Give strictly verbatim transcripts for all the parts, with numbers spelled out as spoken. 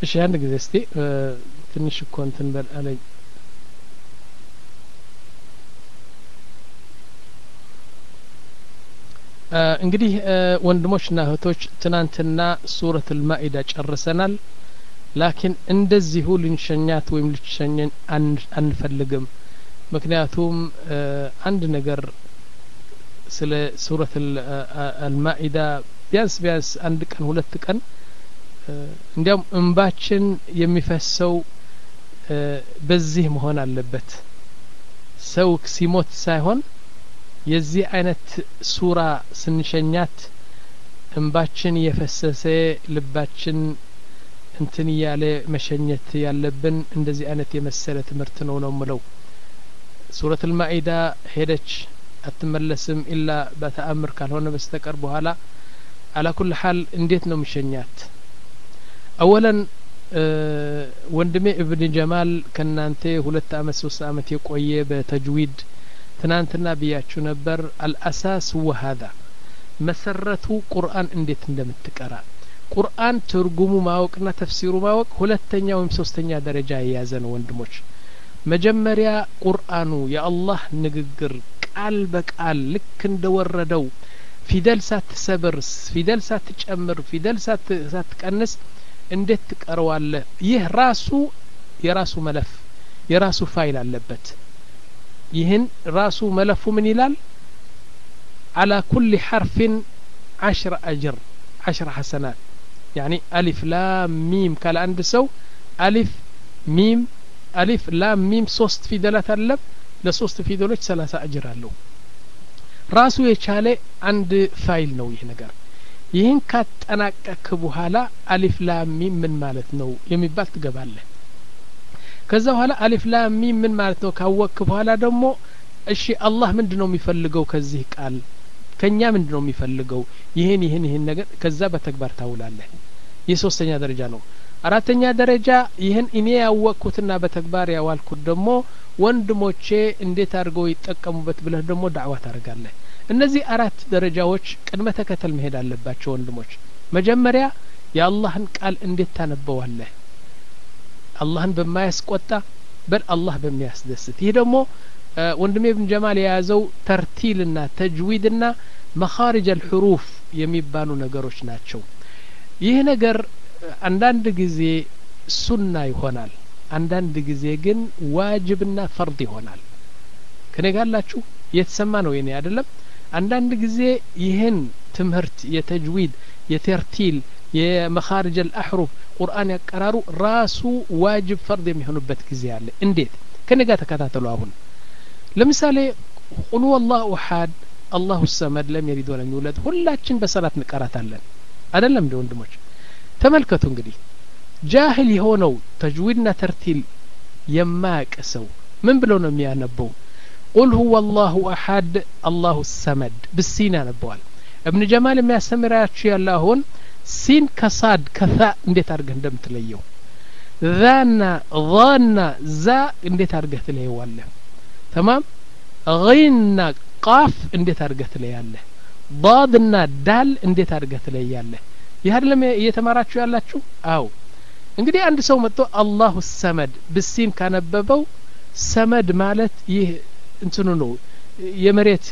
እሺ አንድ ጊዜ እስቲ ትንሽ እኮ እንትን በል አለኝ እንግዲህ ወንድሞችና እህቶች ትናንትና ሱረት አልማኢዳ ጨርሰናል ላኪን እንደዚሁ ልንሸኛት ወይም ልትሸኘን አንፈልግም ምክንያቱም አንድ ነገር ስለ ሱረት አልማኢዳ ቢያንስ ቢያንስ አንድ ቀን ሁለት ቀን እንዲያውም እንባችን የሚፈሰው በዚህ መሆን አለበት ሰው ሲሞት ሳይሆን የዚህ አይነት ሱራ ስንሸኛት እንባችን የፈሰሰ ልባችን እንትን ያለ መሸኘት ያለብን እንደዚህ አይነት የመሰለ ትምህርት ነው ነው ምለው ሱረት አልማኢዳ ሄደች አትመለስም ኢላ በተአምር ካልሆነ በስተቀር በኋላ على كل حال እንዴት ነው መሸኛት اولا ወንድሜ ኢብኑ ጀማል ከናንተ ሁለት አመት ሶስት አመት የቆየ በተጅዊድ ትናንትና ብያችሁ ነበር አልአሳስ ወሃዳ መሰረቱ ቁርአን እንዴት እንደምትቀራ ቁርአን ትርጉሙ ማወቅና ተፍሲሩ ማወቅ ሁለተኛ ወይም ሶስተኛ ደረጃ የያዘ ነው ወንድሞች መጀመሪያ ቁርአኑ የአላህ ንግግር ቃል በቃል ልክ እንደወረደው ፊደል ሳትሰብር ፊደል ሳትጨምር ፊደል ሳትቀንስ እንዴት ትቀርዋለህ ይህ ራሱ የራሱ መለፍ የራሱ ፋይል አለበት ይህን ራሱ መለፉ ምን ይላል على كل حرف عشر أجر عشر حسنات يعني ألف لام ميم قال عند سو ألف ميم ألف لام ميم صوست في دلات اللب لصوست في دولች ثلاثة أجر አለው ራሱ የቻለ አንድ ፋይል ነው ይሄ ነገር ይህን ካጠናቀቅ በኋላ አሊፍ ላም ሚም ምን ማለት ነው የሚባል ትገባለህ ከዛ በኋላ አሊፍ ላም ሚም ምን ማለት ነው ካወቅክ በኋላ ደግሞ እሺ አላህ ምንድነው የሚፈልገው ከዚህ ቃል ከኛ ምንድነው የሚፈልገው ይሄን ይሄን ይሄን ነገር ከዛ በተግባር ታውላለህ የሶስተኛ ደረጃ ነው አራተኛ ደረጃ ይሄን እኔ ያወቅኩትና በተግባር ያዋልኩት ደግሞ ወንድሞቼ እንዴት አድርገው ይጠቀሙበት ብለህ ደግሞ ዳዕዋ ታደርጋለህ እነዚህ አራት ደረጃዎች ቅድመ ተከተል መሄድ አለባቸው ወንድሞች መጀመሪያ የአላህን ቃል እንዴት ታነበዋለህ አላህን በማያስቆጣ በል አላህ በሚያስደስት ይሄ ደግሞ ወንድሜ ኢብኑ ጀማል የያዘው ተርቲልና ተጅዊድና መኻሪጅ الحروف የሚባሉ ነገሮች ናቸው ይሄ ነገር አንዳንድ ጊዜ ሱና ይሆናል አንዳንድ ጊዜ ግን ዋጅብና ፈርድ ይሆናል ከነጋላችሁ የተሰማ ነው የኔ አይደለም አንዳንድ ጊዜ ይሄን ትምህርት የተጅዊድ የተርቲል የመኻሪጅ الأحرف ቁርአን ያቀራሩ ራሱ ዋጅብ ፈርድ የሚሆንበት ጊዜ አለ እንዴት ከነጋ ተከታተሉ አሁን ለምሳሌ ቁል والله احد الله الصمد لم يلد ولم يولد ሁላችን በሰላት እንቀራታለን አይደለም እንደ ወንድሞች ተመልከቱ እንግዲህ ጃሂል የሆነው ተጅዊድና ተርቲል የማያቀሰው ምን ብለው ነው የሚያነበው قل هو الله احد الله الصمد بالسين ያነበዋል ابن جمال የሚያስተምራችሁ ያላሁን ሲን ከሳድ ከፋ እንዴት አድርገህ እንደምትለየው ዛና ዛና ዛ እንዴት አድርገህ ትለየዋለህ تمام غينና ቃፍ እንዴት አድርገህ ትለያለህ ضادና ዳል እንዴት አድርገህ ትለያለህ ይህ አይደለም እየተማራችሁ ያላችሁ አው እንግዲህ አንድ ሰው መጥቶ አላሁ ሰመድ ብሲን ካነበበው ሰመድ ማለት ይህ እንትኑ ነው የመሬት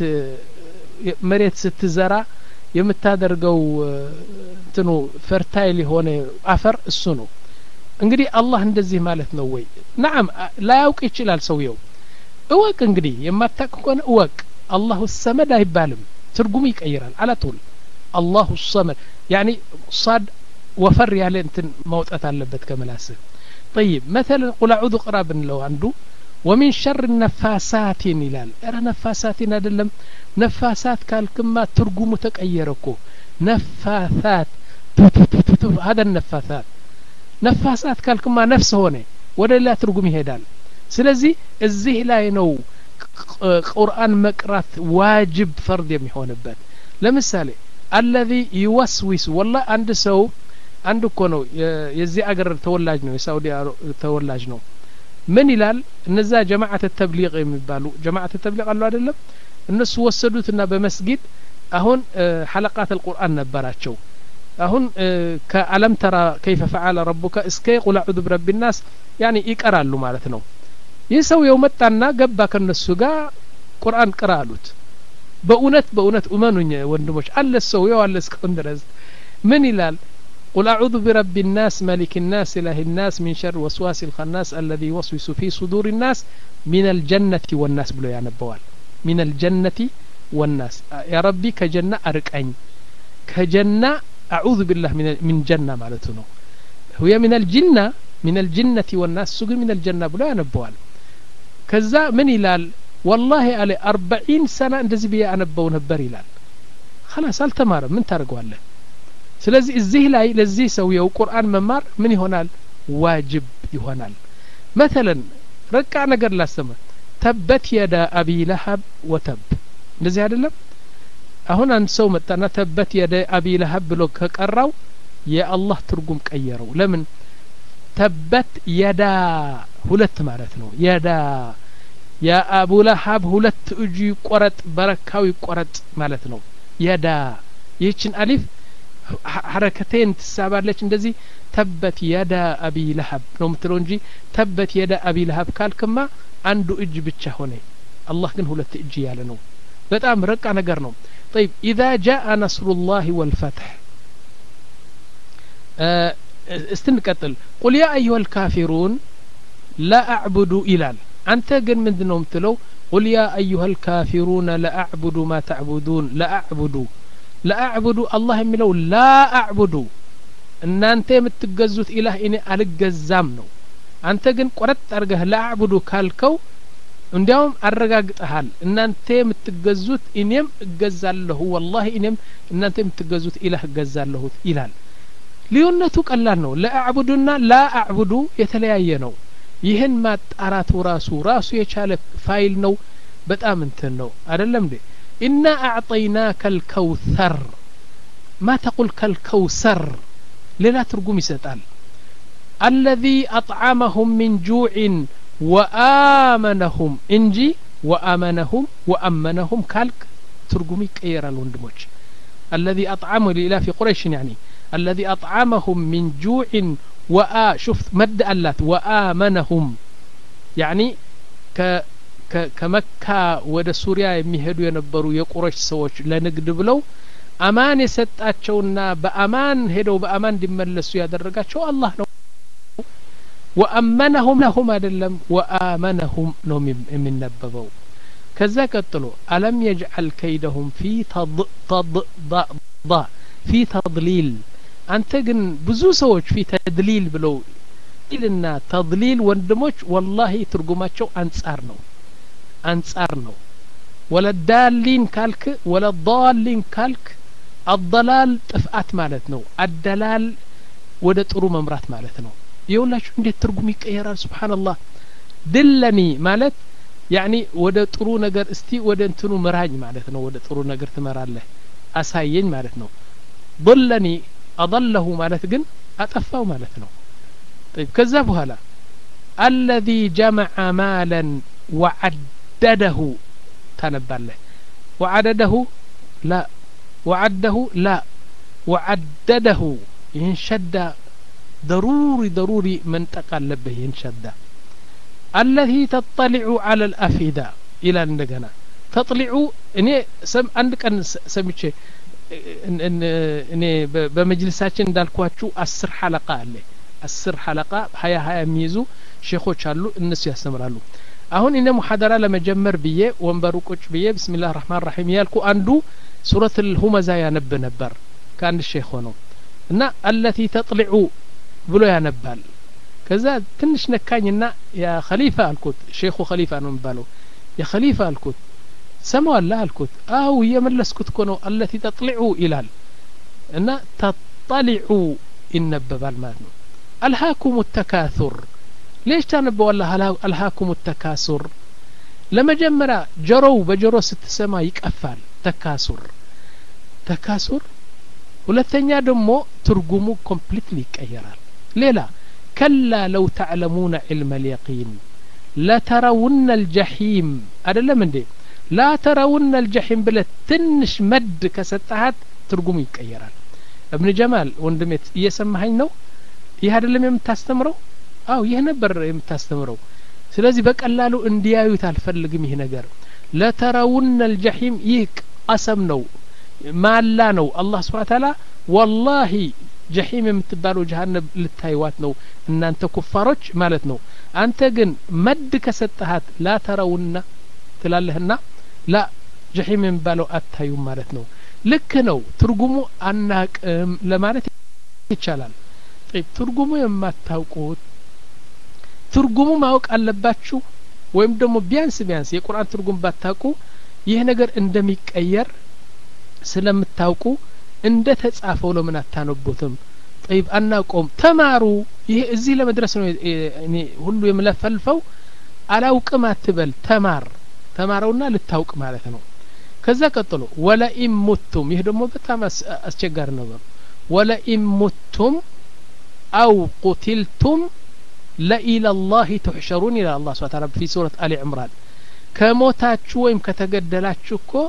መሬት ስትዘራ የምታደርገው እንትኑ ፈርታይል የሆነ አፈር እሱ ነው እንግዲህ አላህ እንደዚህ ማለት ነው ወይ نعم ላያውቅ ይችላል ሰውየው እወቅ እንግዲህ የማታውቅ ከሆነ እወቅ አላሁ ሰመድ አይባልም ትርጉሙ ይቀይራል على طول الله الصمد يعني صاد وفر ያለ እንትን ማውጣት አለበት ከመላስህ طيب مثلا قل اعوذ قراب لو عنده ومن شر النفاسات ይላል እረ ነፋሳት አይደለም ነፋሳት ካልክማ ትርጉሙ ተቀየረኮ ነፋሳት هذا النفاثات ነፋሳት ካልክማ ነፍስ ሆነ ወደ ሌላ ትርጉም ይሄዳል ስለዚህ እዚህ ላይ ነው ቁርአን መቅራት ዋጅብ ፈርድ የሚሆንበት ለምሳሌ الذي يوسوس والله አንድ ሰው አንድ እኮ ነው የዚህ አገር ተወላጅ ነው የሳውዲ ተወላጅ ነው ምን ይላል እነዛ ጀማዓት ተብሊግ የሚባሉ ጀማዓት ተብሊግ አሉ አይደለም እነሱ ወሰዱትና በመስጊድ አሁን ሐለቃት القرآن ነበራቸው አሁን ከአለም ተራ كيف فعل ربك እስከ قل اعوذ برب الناس يعني ይቀራሉ ማለት ነው። ይህ ሰው የመጣና ገባ ከነሱ ጋር ቁርአን ቀራሉት። በእውነት በእውነት እመኑኝ ወንድሞች አለ ሰው ያው አለ እስከን ድረስ ምን ይላል قل اعوذ برب الناس ملك الناس اله الناس من شر وسواس الخناس الذي يوسوس في صدور الناس من الجنة والناس ብሎ ያነበዋል። من الجنة والناس يا ربي كجنة أرقኝ كجنة أعوذ بالله من من جنة معناته ነው هو من الجنة من الجنة والناس سوق من الجنة ብሎ ያነበዋል። ከዛ ምን ይላል والله على أربعين سنة እንደዚህ ብዬ አነበው ነበር ይላል። خلاص አልተማረም ምን ታርገዋለህ? ስለዚህ እዚህ ላይ ለዚህ ሰው የው ቁርአን መማር ምን ይሆናል ዋጅብ ይሆናል። مثلا ረቃ ነገር ላሰማ ተበት የዳ አቢ ለሀብ ወተብ እንደዚህ አይደለም። አሁን አንድ ሰው መጣና ተበት የዳ አቢ ለሀብ ብሎ ከቀራው የአላህ ትርጉም ቀየረው። ለምን ተበት የዳ ሁለት ማለት ነው። የዳ ያ አቡ ለሀብ ሁለት እጁ ይቆረጥ በረካው ይቆረጥ ማለት ነው። የዳ ይህችን አሊፍ ሐረከቴን ትሳባለች እንደዚህ ተበት የዳ አቢ ለሀብ ነው ምትለው እንጂ ተበት የዳ አቢ ለሀብ ካልክማ አንዱ እጅ ብቻ ሆነ። አላህ ግን ሁለት እጅ ያለ ነው። በጣም ረቃ ነገር ነው። طيب اذا جاء نصر الله والفتح استنقتل قل يا ايها الكافرون لا اعبد الال انت ግን ምንድነው ምትለው قل يا ايها الكافرون لا اعبد ما تعبدون لا اعبد لا اعبد الله የሚለው لا اعبد እናንተ የምትገዙት ኢላህ እኔ አልገዛም ነው። አንተ ግን ቆረጥ አርገህ لا اعبد ካልከው እንዲያውም አረጋግጠሃል እናንተ የምትገዙት እኔም እገዛለሁ والله እኔም እናንተ የምትገዙት ኢላህ እገዛለሁ ይላል። ልዩነቱ ቀላል ነው። لا اعبدና لا اعبد የተለያየ ነው። ይህን ማጣራቱ ራሱ ራሱ የቻለ ፋይል ነው። በጣም እንትን ነው አይደለም እንዴ? ኢና አዕጠይናከ الكوثر ما تقول كالكوثر ሌላ ትርጉም ይሰጣል። الذي أطعمهم من جوع وآمنهم እንጂ وآمنهم وأمنهم ካልክ ትርጉም ይቀየራል ወንድሞች። الذي أطعم لإلاف قريش يعني الذي أطعمهم من جوع وآ شوف مد ألات وآمنهم يعني ك ك كمكة ወደ ሱሪያ የሚሄዱ የነበሩ የቁረሽ ሰዎች ለንግድ ብለው አማን የሰጣቸውና በአማን ሄደው በአማን እንዲመለሱ ያደረጋቸው አላህ ነው። وأمنهم لهم አይደለም وآمنهم ነው የሚነበበው። ከዛ ቀጥሎ ألم يجعل كيدهم في تض في تضليل አንተ ግን ብዙ ሰዎች في تدليل ብለው ኢልና تضليل ወንድሞች والله ትርጉማቸው አንጻር ነው አንጻር ነው። ወለዳሊን ካልክ ወለዳሊን ካልክ الضلال ጥፋት ማለት ነው። አደላል ወደ ጥሩ መምራት ማለት ነው። ይኸውላችሁ እንዴት ትርጉም ይቀየራል ሱብሃንአላህ። ድለኒ ማለት ያኒ ወደ ጥሩ ነገር እስቲ ወደ እንትኑ ምራኝ ማለት ነው። ወደ ጥሩ ነገር ትመራለህ አሳየኝ ማለት ነው። ضلني أضله ማለት ግን አጠፋው ማለት ነው። طيب ከዛ በኋላ الذي جمع مالا وعدده تنبله وعدده لا وعده لا وعدده ينشد ضروري ضروري منطقة لبه ينشد الذي تطلع على الأفئدة إلى እንደገና تطلع እኔ ሰም አንድ ቀን ሰምቼ እኔ በመጅልሳችን እንዳልኳችሁ አስር ሐለቃ አለ። አስር ሐለቃ ሀያ ሀያ የሚይዙ ሼኾች አሉ እነሱ ያስተምራሉ። አሁን እኔ ሙሐደራ ለመጀመር ብዬ ወንበሩ ቁጭ ብዬ ቢስሚላህ الرحمن الرحيم ያልኩ አንዱ ሱረቱ الهمزة ያነብ ነበር ከአንድ ሼኽ ሆኖ እና التي تطلع ብሎ ያነባል። ከዛ ትንሽ ነካኝና ያ ኸሊፋ አልኩት ሼኹ ኸሊፋ ነው የሚባለው ያ ኸሊፋ አልኩት ሰማዋላ አልኩት አው የመለስኩት እኮ ነው التي تطلع ይላል እና تطلع ይነበባል ማለት ነው። ألهاكم التكاثر ليش تنبوا والله ألهاكم التكاثر لما جمرا جرو بجرو ست سما يقفال تكاثر تكاثر ሁለተኛ ደግሞ ትርጉሙ ኮምፕሊትሊ ይቀየራል። ሌላ كلا لو تعلمون علم اليقين لا ترون الجحيم አይደለም እንዴ لا ترون الجحيم ብለ ትንሽ መድ ከሰጣት ትርጉሙ ይቀየራል። ابن جمال ወንድሜት እየሰማኸኝ ነው ይህ አይደለም የምታስተምረው አው ይህ ነበር የምታስተምረው ስለዚህ በቀላሉ እንዲያዩት አልፈልግም ይህ ነገር ለተራውን الجحيم ይህ ቀሰም ነው ማላ ነው አላህ Subhanahu Wa Ta'ala والله جحيم የምትባለው ጀሃነም ልታይዋት ነው እናንተ ኩፋሮች ማለት ነው አንተ ግን መድ ከሰጣሃት لا ተራውና ትላለህና لا جحيم የሚባለው አታዩ ማለት ነው ልክ ነው ትርጉሙ አናቅም ለማለት ይቻላል طيب ትርጉሙ የማታውቁት ትርጉሙ ማወቅ አለባችሁ ወይም ደግሞ ቢያንስ ቢያንስ የቁርአን ትርጉም ባታውቁ ይህ ነገር እንደሚቀየር ስለምታውቁ እንደ ተጻፈው ለምን አታነቡትም طيب አናቆም ተማሩ ይሄ እዚህ ለመድረስ ነው እኔ ሁሉ የምለፈልፈው አላውቅም አትበል ተማር ተማረውና ልታውቅ ማለት ነው ከዛ ቀጥሎ ወላ ኢሙቱም ይሄ ደግሞ በጣም አስቸጋሪ ነው ወላ ኢሙቱም አው ቁትልቱም لإلى الله تحشرون إلى الله سبحانه وتعالى في سورة آل عمران كموتاتشو ويم كتقدلاتشو كو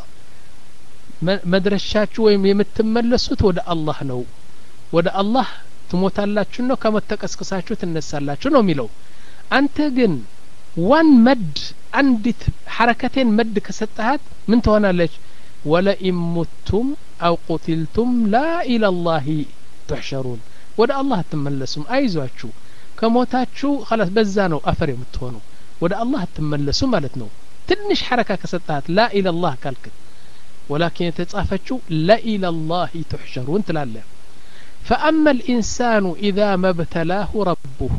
مدرشاتشو ويم يمتملسوت ودا الله نو ودا الله تموتالاتشو نو كما تكسكساتشو تنسالاتشو نو ميلو أنت جن وان مد عندت حركتين مد كستهات من تونا ليش ولا إمتم أو قتلتم لا إلى الله تحشرون ودا الله تملسهم أيزواتشو كموتاتشو خلاص بزانو أفر يمتونو ودا الله تملسو مالتنو تنش حركة كستهات لا إلى الله كالكت ولكن يتصافتشو لا إلى الله تحشرون تلالا فأما الإنسان إذا ما ابتلاه ربه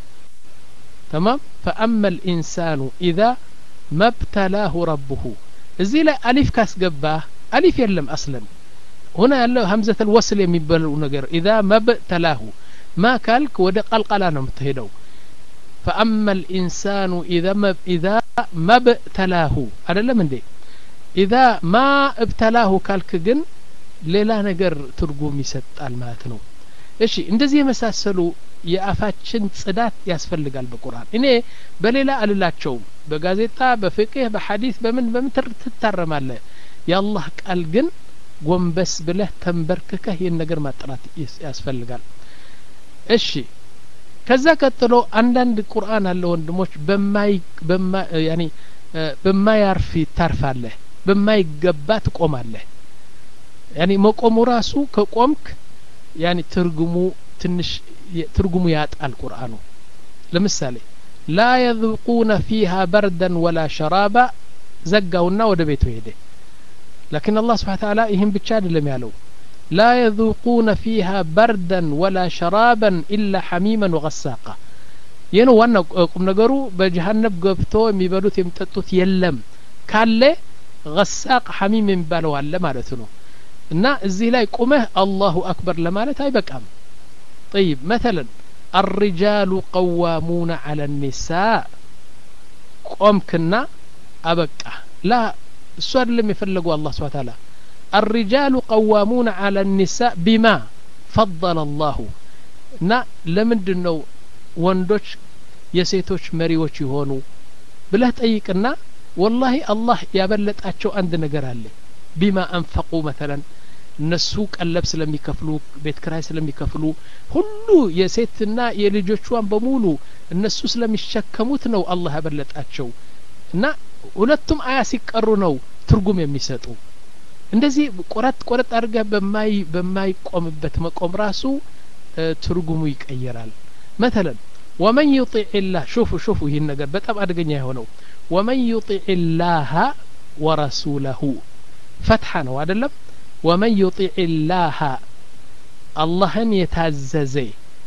تمام فأما الإنسان إذا ما ابتلاه ربه زي لا ألف كاس قباه ألف يلم أصلا هنا يلو همزة الوصل يميبلو نقر إذا ما ابتلاه ما كالك ودا قلقلانا متهدو فأما الإنسان إذا ما إذا ما ابتلاه هذا لمن دي إذا ما ابتلاه كالك جن ሌላ ነገር ትርጉም ይሰጣል ማለት ነው እሺ እንደዚህ የመሳሰሉ የአፋችን ጽዳት ያስፈልጋል በቁርአን እኔ በሌላ አልላቸው በጋዜጣ በፍቅህ በሐዲስ በምን በምን ትታረማለህ የአላህ ቃል ግን ጎንበስ ብለህ ተንበርክከህ ይሄን ነገር ማጥራት ያስፈልጋል እሺ ከዛ ቀጥሎ አንዳንድ ቁርአን አለ ወንድሞች በማይ በማ ያኒ በማያርፍ ታርፋለህ በማይገባ ትቆማለህ يعني مقوم راسو كقومك يعني ترجمو تنش ترجمو يات القرآن لمثالي لا يذوقون فيها بردا ولا شرابا زقونا ودا بيتو يده لكن الله سبحانه وتعالى يهم بتشاد لم يالو لا يذوقون فيها بردا ولا شرابا إلا حميما وغساقا ينو وانا قم نقرو بجهنم قبتو يميبالوت يمتطوت يلم كالي غساق حميم يمبالو على مالتنو እና እዚህ ላይ ቆመህ አላሁ አክበር ለማለት አይበቃም طيب مثلا الرجال قوامون على النساء ቆምክና አበቃ لا እሱ አይደለም የፈለገው አላህ Subhanahu Wa Ta'ala الرجال قوامون على النساء بما فضل الله እና ለምንድነው ወንዶች የሴቶች መሪዎች ይሆኑ ብለህ ጠይቅና والله الله ያበለጣቸው አንድ ነገር አለ بما انفقوا مثلا እነሱ ቀለብ ስለሚከፍሉ ቤት ክራይ ስለሚከፍሉ ሁሉ የሴትና የልጆቿን በሙሉ እነሱ ስለሚሸከሙት ነው አላህ ያበለጣቸው እና ሁለቱም አያ ሲቀሩ ነው ትርጉም የሚሰጡ እንደዚህ ቆረጥ ቆረጥ አድርገህ በማይ በማይቆምበት መቆም ራሱ ትርጉሙ ይቀየራል مثلا ومن يطيع الله شوفوا شوفوا ይሄን ነገር በጣም አደገኛ የሆነው ومن يطيع الله ورسوله فتحة ነው አይደለም ومن يطيع الله اللهن يتعززي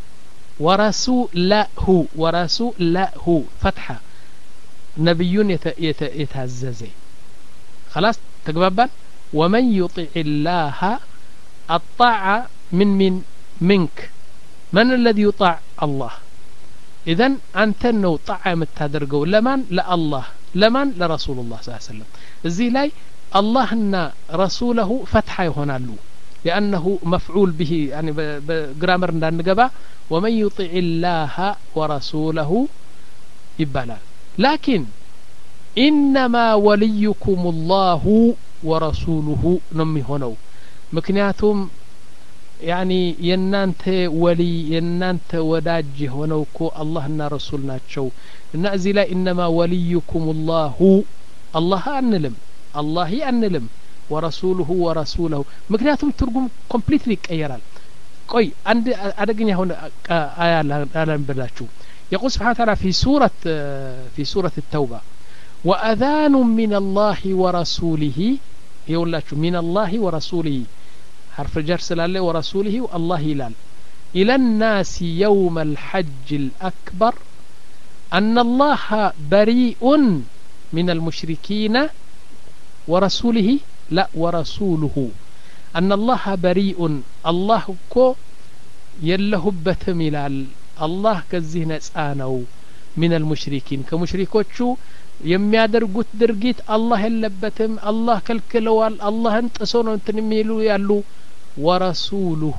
ورسوله ورسوله فتحة نبيون يتعززي خلاص تقبل ومن يطيع الله الطاعة من من منك من الذي يطاع الله إذن أنت نو طاعة متدرجو لمن لا الله لمن لرسول الله صلى الله عليه وسلم زي لاي الله እና رسوله فتحة ይሆናሉ لأنه مفعول به يعني بجرامر እንዳንገባ ومن يطيع الله ورسوله ይባላል لكن إنما وليكم الله ورسوله ነው የሚሆነው ምክንያቱም يعني የናንተ ወሊ የናንተ ወዳጅ ሆነው እኮ አላህና ረሱል ናቸው እና እዚህ ላይ ኢነማ ወልዩኩም الله الله አንልም الله አንልም ورسوله ورسوله ምክንያቱም ትርጉም ኮምፕሊትሊ ይቀየራል ቆይ አንድ አደገኛ ሆነ አያ አላንብላችሁ يقول سبحانه وتعالى في سورة في سورة التوبة وأذان من الله ورسوله يقول من الله ورسوله حرف جر سلاله ورسوله والله يلال إلى الناس يوم الحج الأكبر أن الله بريء من المشركين ورسوله لا ورسوله أن الله بريء الله كو يلهبتم يلال الله كزيه نصانو من المشركين كمشركوچو የሚያደርጉት ድርጊት አላህ የለበትም አላህ ከልክለዋል አላህን ጥሶ ነው እንትን የሚሉ ያሉ ወረሱሉሁ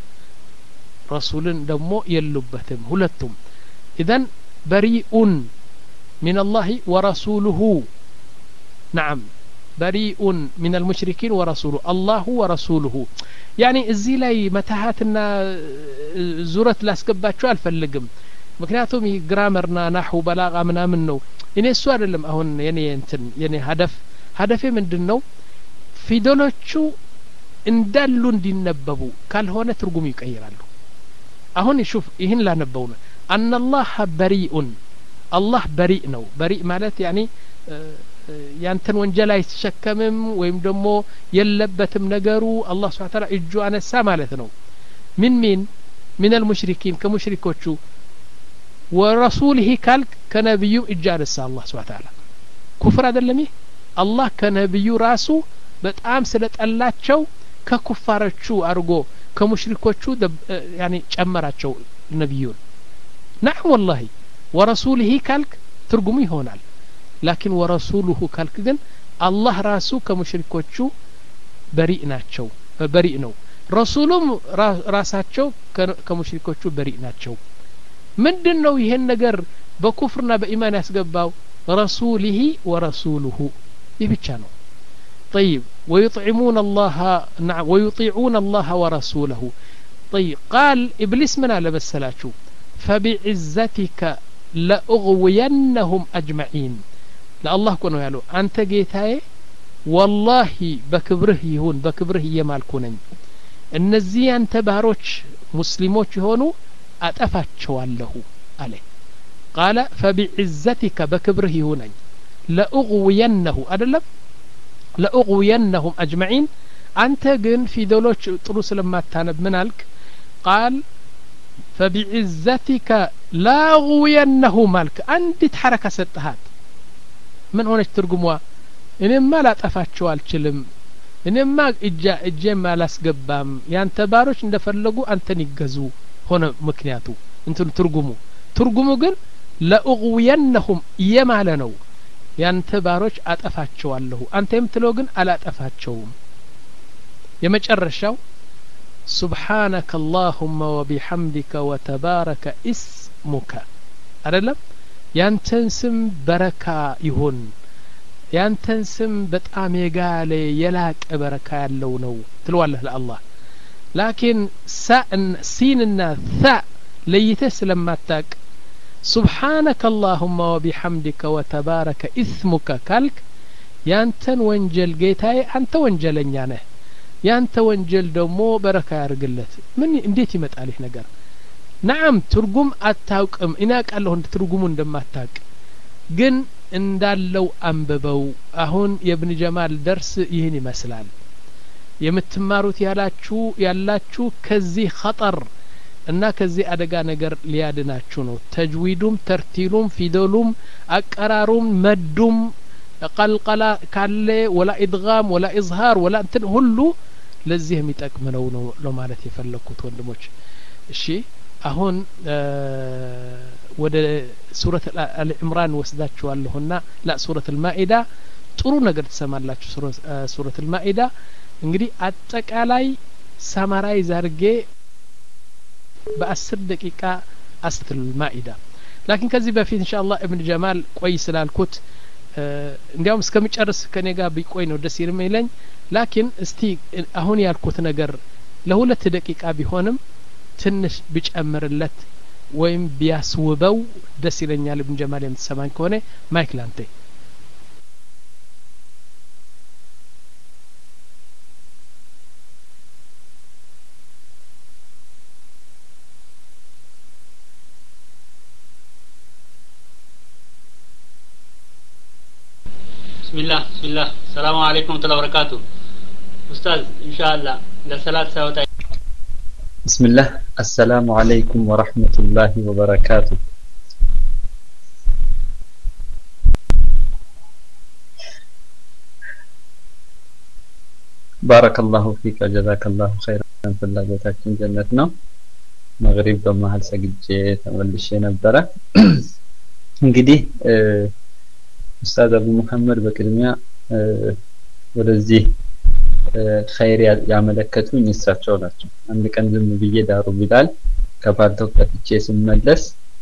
ረሱልን ደግሞ የሉበትም ሁለቱም اذا بريء من الله ورسوله نعم بريء من المشركين ورسوله الله ورسوله يعني እዚህ ላይ መታሃትና ዙረት ላስገባቸው አልፈልግም ምክንያቱም ግራመርና ናሁ በላጋ ምናምን ነው እኔ እሱ አይደለም አሁን የኔ እንትን የኔ ሀደፍ ሀደፌ ምንድነው ፊደሎቹ እንዳሉ እንዲነበቡ ካልሆነ ትርጉም ይቀይራሉ አሁን ይሹፍ ይህን ላነበው ነው ان الله بريء الله بريء ነው بريء ማለት يعني ያንተን ወንጀል አይተሸከምም ወይም ደግሞ የለበትም ነገሩ አላህ Subhanahu Ta'ala እጁ አነሳ ማለት ነው ምን ምን من المشركين ከሙሽሪኮቹ ورسوله قال كنبيو اجارس الله سبحانه وتعالى كفر አይደለም ይሄ አላህ ከነብዩ ራሱ በጣም ስለጠላቸው ከኩፋሮቹ አርጎ ከሙሽሪኮቹ يعني ጨመራቸው ነብዩን نعم والله ورسوله قال ትርጉሙ ይሆናል لكن ورسوله قال ግን አላህ ራሱ ከሙሽሪኮቹ በሪእ ናቸው በሪእ ነው ረሱሉም ራሳቸው ከሙሽሪኮቹ በሪእ ናቸው ምንድነው ይሄን ነገር በኩፍርና በኢማን ያስገባው رسوله ورسوله ይብቻ ነው طيب ويطعمون الله نعم ويطيعون الله ورسوله طيب قال ابليس من على بسلاچو فبعزتك لاغوينهم اجمعين لا الله كنو يالو انت جيتاي والله بكبره يهون بكبره يمالكو ነኝ እነዚህ አንተ ባሮች ሙስሊሞች ይሆኑ አጠፋቸዋለሁ አለ قال فبعزتك بكبره يهونኝ لأغوينه አይደለም لأغوينهم أجمعين أنت ግን ፊደሎች ጥሩ ስለማታነብ ምን አልክ قال فبعزتك لاغوينه مالك አንዲት حركة ሰጠሃት ምን ሆነች ትርጉሟ እኔማ ላጠፋቸው አልችልም እኔማ እጃ እጄማ ላስገባም ያንተ ባሮች እንደፈለጉ አንተን ይገዙ ሆነ ምክንያቱ እንትን ትርጉሙ ትርጉሙ ግን ለኡግወየነሁም የማለ ነው ያንተ ባሮች አጠፋቸዋለሁ አንተ የምትለው ግን አላጠፋቸውም የመጨረሻው سبحانك اللهم وبحمدك وتبارك اسمك አይደለም ያንተን ስም በረካ ይሁን ያንተን ስም በጣም የጋለ የላቀ በረካ ያለው ነው ትለዋለህ ለአላህ لكن سيننا ثاء ليته ስለማታቅ سبحانك اللهم وبحمدك وتبارك اسمك كالك ያንተን ወንጀል ጌታዬ አንተ ወንጀለኛ ነህ ያንተ ወንጀል ደግሞ በረካ ያርግለት ምን እንዴት ይመጣል ይሄ ነገር نعم ትርጉም አታውቅም እና ቃለው እንደ ትርጉሙ እንደማታቅ ግን እንዳለው አንበበው አሁን የኢብኑ ጀማል ደርስ ይህን ይመስላል የምትማሩት ያላችሁ ያላችሁ ከዚህ خطر እና ከዚህ አደጋ ነገር ሊያድናችሁ ነው ተጅዊዱም ተርቲሉም ፊደሉም አቀራሩም መዱም ቀልቀላ ካለ ወላ ኢድጋም ወላ ኢዝሃር ወላ እንትን ሁሉ ለዚህ የሚጠቅም ነው ነው ለማለት የፈለኩት ወንድሞች እሺ አሁን ወደ ሱረት አልኢምራን ወስዳችኋለሁና ላ ሱረት አልማኢዳ ጥሩ ነገር ተሰማላችሁ ሱረት አልማኢዳ እንግዲህ አጠቃላይ ሳማራይዝ አርጌ በአስር ደቂቃ አስተል ማኢዳ لكن ከዚህ በፊት ኢንሻአላህ ኢብኑ ጀማል ቆይ ስላልኩት እንዲያውም እስከሚጨርስ ከኔ ጋር ቢቆይ ነው ደስ ይለኝ لكن እስቲ አሁን ያልኩት ነገር ለሁለት ደቂቃ ቢሆንም ትንሽ ቢጨምርለት ወይም ቢያስውበው ደስ ይለኛል። ኢብኑ ጀማል የምትሰማኝ ከሆነ ማይክ ላንተ። بسم الله بسم الله السلام عليكم ورحمة الله وبركاته. أستاذ إن شاء الله للصلاة سوت. بسم الله السلام عليكم ورحمة الله وبركاته. بارك الله فيك وجزاك الله خيرا. ፍላጎታችን ጀነት ነው። መግሪብ በመሃል ሰግጄ ተመልሼ ነበረ። እንግዲህ ኡስታዝ አቡ መሐመድ በቅድሚያ ወደዚህ ኸይር ያመለከቱኝ እሳቸው ናቸው። አንድ ቀን ዝም ብዬ ዳሩ ቢላል ከፓርቶክ ከፍቼ ስመለስ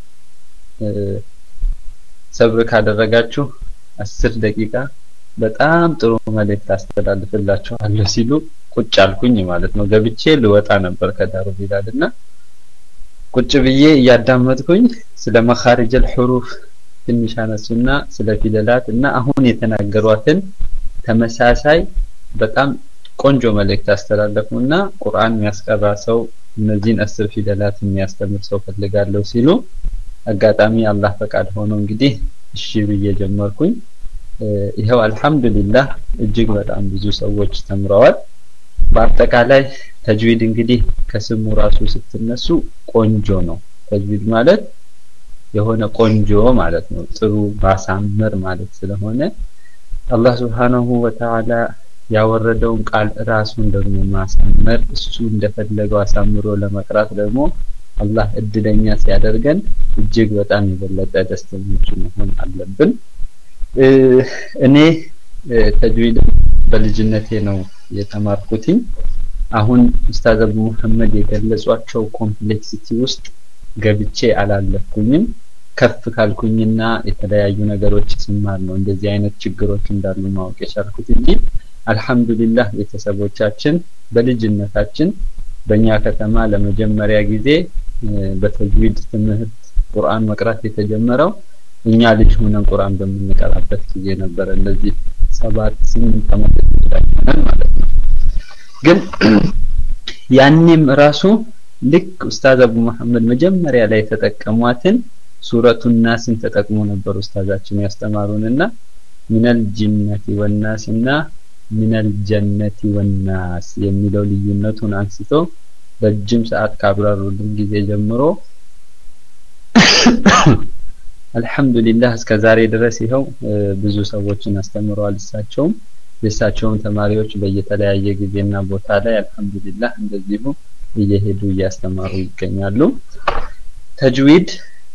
ሰብር ካደረጋችሁ አስር ደቂቃ በጣም ጥሩ መልእክት አስተላልፍላችኋለሁ ሲሉ ቁጭ አልኩኝ ማለት ነው። ገብቼ ልወጣ ነበር ከዳሩ ቢላልና ቁጭ ብዬ እያዳመጥኩኝ ስለ መኻሪጀል ሑሩፍ ትንሽ አነሱና ስለ ፊደላት እና አሁን የተናገሯትን ተመሳሳይ በጣም ቆንጆ መልእክት አስተላለፉና ቁርአን የሚያስቀራ ሰው እነዚህን አስር ፊደላት የሚያስተምር ሰው ፈልጋለሁ ሲሉ አጋጣሚ አላህ ፈቃድ ሆኖ እንግዲህ እሺ ብዬ ጀመርኩኝ። ይሄው አልহামዱሊላህ እጅግ በጣም ብዙ ሰዎች ተምረዋል። በአጠቃላይ ተጅዊድ እንግዲህ ከስሙ ራሱ ስትነሱ ቆንጆ ነው። ተጅዊድ ማለት የሆነ ቆንጆ ማለት ነው፣ ጥሩ ማሳመር ማለት ስለሆነ አላህ Subhanahu Wa Ta'ala ያወረደውን ቃል ራሱን ደግሞ ማሳመር እሱ እንደፈለገው አሳምሮ ለመቅራት ደግሞ አላህ እድለኛ ሲያደርገን እጅግ በጣም የበለጠ ደስተኞች መሆን አለብን። እኔ ተጅዊድ በልጅነቴ ነው የተማርኩት። አሁን ኡስታዝ አቡ መሐመድ የገለጿቸው ኮምፕሌክሲቲ ውስጥ ገብቼ አላለፍኩኝም። ከፍ ካልኩኝና የተለያዩ ነገሮች ስማር ነው እንደዚህ አይነት ችግሮች እንዳሉ ማወቅ የቻልኩት እንጂ አልহামዱሊላህ ቤተሰቦቻችን በልጅነታችን በእኛ ከተማ ለመጀመሪያ ጊዜ በተጅዊድ ትምህርት ቁርአን መቅራት የተጀመረው እኛ ልጅ ሆነን ቁርአን በምንቀራበት ጊዜ ነበር። እንደዚህ ሰባት ስምንት ዓመት ይላል ማለት ነው። ግን ያንንም ራሱ ልክ ኡስታዝ አቡ መሐመድ መጀመሪያ ላይ ተጠቀሟትን ሱረቱን ናስን ተጠቅሞ ነበር ኡስታዛችን ያስተማሩንና ሚነል ጂነቲ ወናስና ሚነል ጀነቲ ወናስ የሚለው ልዩነቱን አንስቶ በጅም ሰዓት ካብራሩልን ጊዜ ጀምሮ አልহামዱሊላህ እስከ ዛሬ ድረስ ይሄው ብዙ ሰዎችን አስተምረዋል። እሳቸውም የእሳቸውን ተማሪዎች በየተለያየ ጊዜና ቦታ ላይ አልহামዱሊላህ እንደዚሁ እየሄዱ እያስተማሩ ይገኛሉ። ተጅዊድ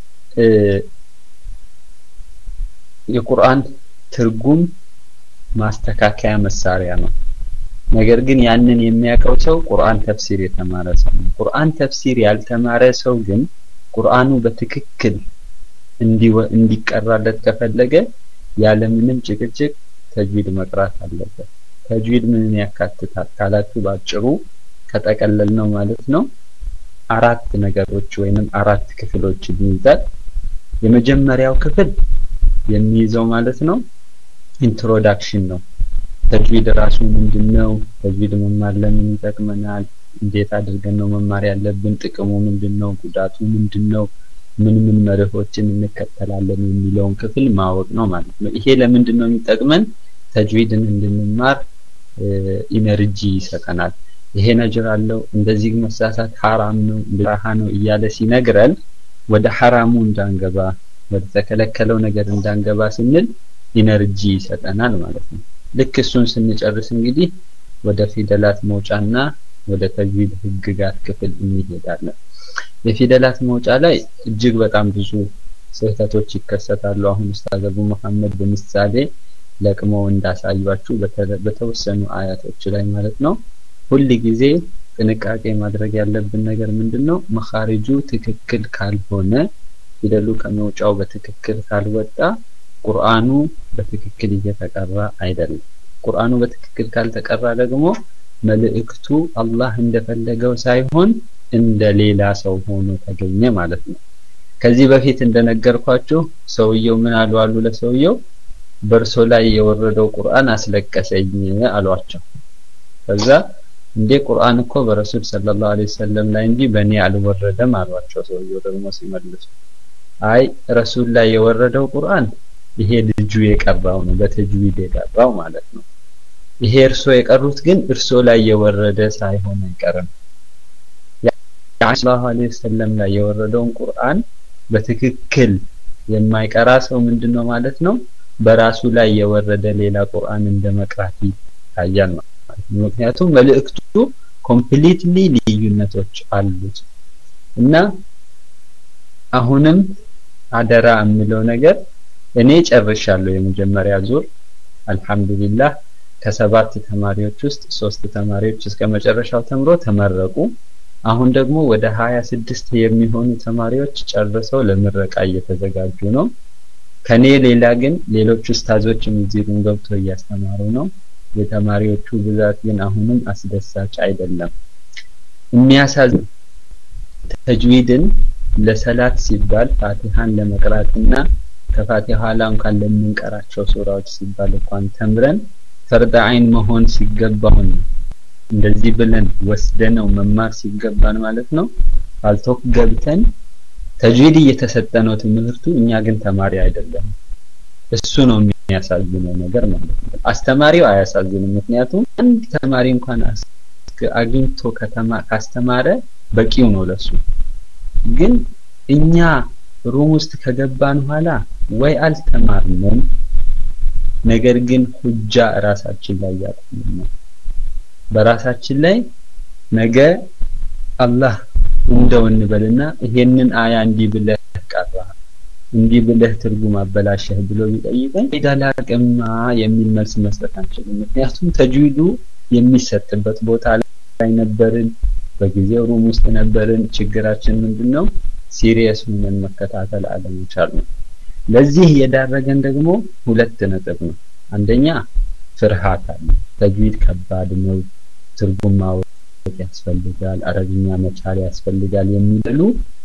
የቁርአን ትርጉም ማስተካከያ መሳሪያ ነው። ነገር ግን ያንን የሚያውቀው ሰው ቁርአን ተፍሲር የተማረ ሰው ነው። ቁርአን ተፍሲር ያልተማረ ሰው ግን ቁርአኑ በትክክል እንዲቀራለት ከፈለገ ያለ ምንም ጭቅጭቅ ተጅዊድ መቅራት አለበት። ተጅዊድ ምን ያካትታል ካላችሁ ባጭሩ ከጠቀለል ነው ማለት ነው አራት ነገሮች ወይንም አራት ክፍሎች ይይዛል። የመጀመሪያው ክፍል የሚይዘው ማለት ነው ኢንትሮዳክሽን ነው። ተጅዊድ ራሱ ምንድነው? ተጅዊድ መማር ለምን ይጠቅመናል? እንዴት አድርገን ነው መማር ያለብን? ጥቅሙ ምንድነው? ጉዳቱ ምንድነው? ምን ምን መርሆችን እንከተላለን የሚለውን ክፍል ማወቅ ነው ማለት ነው። ይሄ ለምንድነው የሚጠቅመን? ተጅዊድን እንድንማር ኢነርጂ ይሰጠናል። ይሄ ነገር አለው እንደዚህ መሳሳት حرام ነው ብራሃ ነው እያለ ሲነግረን ወደ حرامው እንዳንገባ ወደ ተከለከለው ነገር እንዳንገባ ስንል ኢነርጂ ይሰጠናል ማለት ነው። ልክ እሱን ስንጨርስ እንግዲህ ወደ ፊደላት መውጫና ወደ ተጅዊድ ህግጋት ክፍል እንሄዳለን። የፊደላት መውጫ ላይ እጅግ በጣም ብዙ ስህተቶች ይከሰታሉ። አሁን ኡስታዝ አቡ መሐመድ በምሳሌ ለቅመው እንዳሳያችሁ በተወሰኑ አያቶች ላይ ማለት ነው። ሁሉ ጊዜ ጥንቃቄ ማድረግ ያለብን ነገር ምንድነው? መኻሪጁ ትክክል ካልሆነ ፊደሉ ከመውጫው በትክክል ካልወጣ ቁርአኑ በትክክል እየተቀራ አይደለም። ቁርአኑ በትክክል ካልተቀራ ደግሞ መልእክቱ አላህ እንደፈለገው ሳይሆን እንደ ሌላ ሰው ሆኖ ተገኘ ማለት ነው። ከዚህ በፊት እንደነገርኳችሁ ሰውየው ምን አሉ አሉ ለሰውየው በርሶ ላይ የወረደው ቁርአን አስለቀሰኝ አሏቸው። ከዛ እንደ ቁርአን እኮ በረሱል ሰለላሁ ዐለይሂ ወሰለም ላይ እንጂ በእኔ አልወረደም አሏቸው። ሰውየው ደግሞ ሲመልሱ አይ ረሱል ላይ የወረደው ቁርአን ይሄ ልጁ የቀራው ነው፣ በተጅዊድ የቀራው ማለት ነው። ይሄ እርሶ የቀሩት ግን እርሶ ላይ የወረደ ሳይሆን አይቀርም። ሰለላሁ ዐለይሂ ወሰለም ላይ የወረደውን ቁርአን በትክክል የማይቀራ ሰው ምንድነው ማለት ነው? በራሱ ላይ የወረደ ሌላ ቁርአን እንደመቅራት ይታያል ማለት ነው። ምክንያቱም መልእክቱ ኮምፕሊትሊ ልዩነቶች አሉት እና አሁንም አደራ የምለው ነገር እኔ ጨርሻለሁ የመጀመሪያ ዙር አልহামዱሊላህ ከሰባት ተማሪዎች ውስጥ ሶስት ተማሪዎች እስከ መጨረሻው ተምሮ ተመረቁ። አሁን ደግሞ ወደ ሃያ ስድስት የሚሆኑ ተማሪዎች ጨርሰው ለምረቃ እየተዘጋጁ ነው። ከኔ ሌላ ግን ሌሎች ኡስታዞችም እዚህ ሩም ገብተው እያስተማሩ ነው። የተማሪዎቹ ብዛት ግን አሁንም አስደሳች አይደለም። የሚያሳዝን ተጅዊድን ለሰላት ሲባል ፋቲሃን ለመቅራትና ከፋቲሃ ላም ካለምንቀራቸው ሱራዎች ሲባል እንኳን ተምረን ፈርድ አይን መሆን ሲገባውን እንደዚህ ብለን ወስደነው መማር ሲገባን ማለት ነው አልቶክ ገብተን ተጅዊድ እየተሰጠነው ትምህርቱ እኛ ግን ተማሪ አይደለም። እሱ ነው የሚያሳዝነው ነገር ማለት ነው። አስተማሪው አያሳዝንም፣ ምክንያቱም አንድ ተማሪ እንኳን አግኝቶ ከተማ ካስተማረ በቂው ነው ለሱ። ግን እኛ ሩም ውስጥ ከገባን ኋላ ወይ አልተማርንም፣ ነገር ግን ሁጃ ራሳችን ላይ ያቆምነው በራሳችን ላይ ነገ አላህ እንደው እንበልና ይሄንን አያ እንዲህ ብለህ ቀራ እንዲህ ብለህ ትርጉም አበላሸህ ብሎ ቢጠይቀን ይዳላቀማ የሚል መልስ መስጠት አንችልም። ምክንያቱም ተጅዊዱ የሚሰጥበት ቦታ ላይ ነበርን፣ በጊዜው ሩም ውስጥ ነበርን። ችግራችን ምንድነው? ሲሪየስ ሆነን መከታተል አለመቻል ነው። ለዚህ የዳረገን ደግሞ ሁለት ነጥብ ነው። አንደኛ ፍርሃት አለ። ተጅዊድ ከባድ ነው፣ ትርጉም ማወቅ ያስፈልጋል፣ አረብኛ መቻል ያስፈልጋል የሚሉ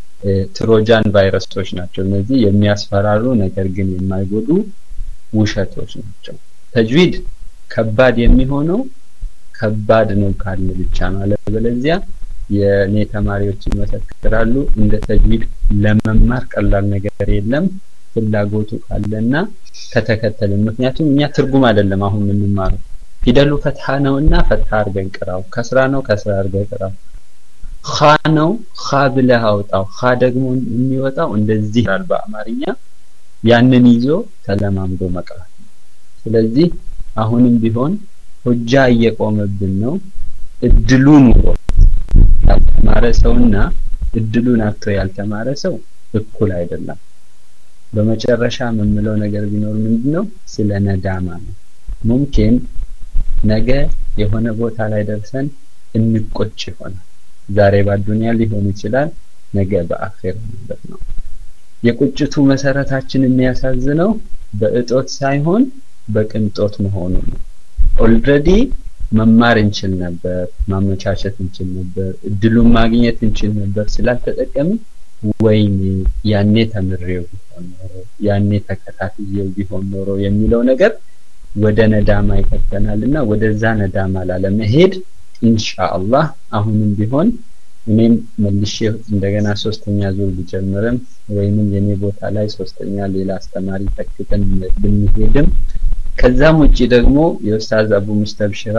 ትሮጃን ቫይረሶች ናቸው። እነዚህ የሚያስፈራሩ ነገር ግን የማይጎዱ ውሸቶች ናቸው። ተጅዊድ ከባድ የሚሆነው ከባድ ነው ካልን ብቻ ማለት በለዚያ የኔ ተማሪዎች ይመሰክራሉ እንደ ተጅዊድ ለመማር ቀላል ነገር የለም ፍላጎቱ ካለና ከተከተልን። ምክንያቱም እኛ ትርጉም አይደለም አሁን የምንማረው ፊደሉ ፈትሃ ነውና ፈትሃ አድርገን ቅራው፣ ከስራ ነው ከስራ አድርገን ቅራው፣ ኻ ነው ኻ ብለህ አውጣው፣ ኻ ደግሞ የሚወጣው እንደዚህ ይላል በአማርኛ። ያንን ይዞ ተለማምዶ መቅራት። ስለዚህ አሁንም ቢሆን ሁጃ እየቆመብን ነው። እድሉ ኑሮ ያልተማረ ሰውና እድሉን አጥቶ ያልተማረ ሰው እኩል አይደለም። በመጨረሻ የምንለው ነገር ቢኖር ምንድነው? ስለ ነዳማ ነው። ሙምኪን ነገ የሆነ ቦታ ላይ ደርሰን እንቆጭ ይሆናል። ዛሬ በዱንያ ሊሆን ይችላል፣ ነገ በአኺራ ማለት ነው። የቁጭቱ መሰረታችን የሚያሳዝነው በእጦት ሳይሆን በቅንጦት መሆኑ ነው። ኦልሬዲ መማር እንችል ነበር፣ ማመቻቸት እንችል ነበር፣ እድሉን ማግኘት እንችል ነበር። ስላልተጠቀምን ወይኔ ያኔ ተምሬው ቢሆን ኖሮ ያኔ ተከታትዬው ቢሆን ኖሮ የሚለው ነገር ወደ ነዳማ ይከተናልና ወደዛ ነዳማ ላለመሄድ ኢንሻአላህ አሁንም ቢሆን እኔም መልሼ እንደገና ሶስተኛ ዙር ቢጀምርም ወይንም የኔ ቦታ ላይ ሶስተኛ ሌላ አስተማሪ ተክተን ብንሄድም ከዛም ውጪ ደግሞ የኡስታዝ አቡ ሙስተብሽራ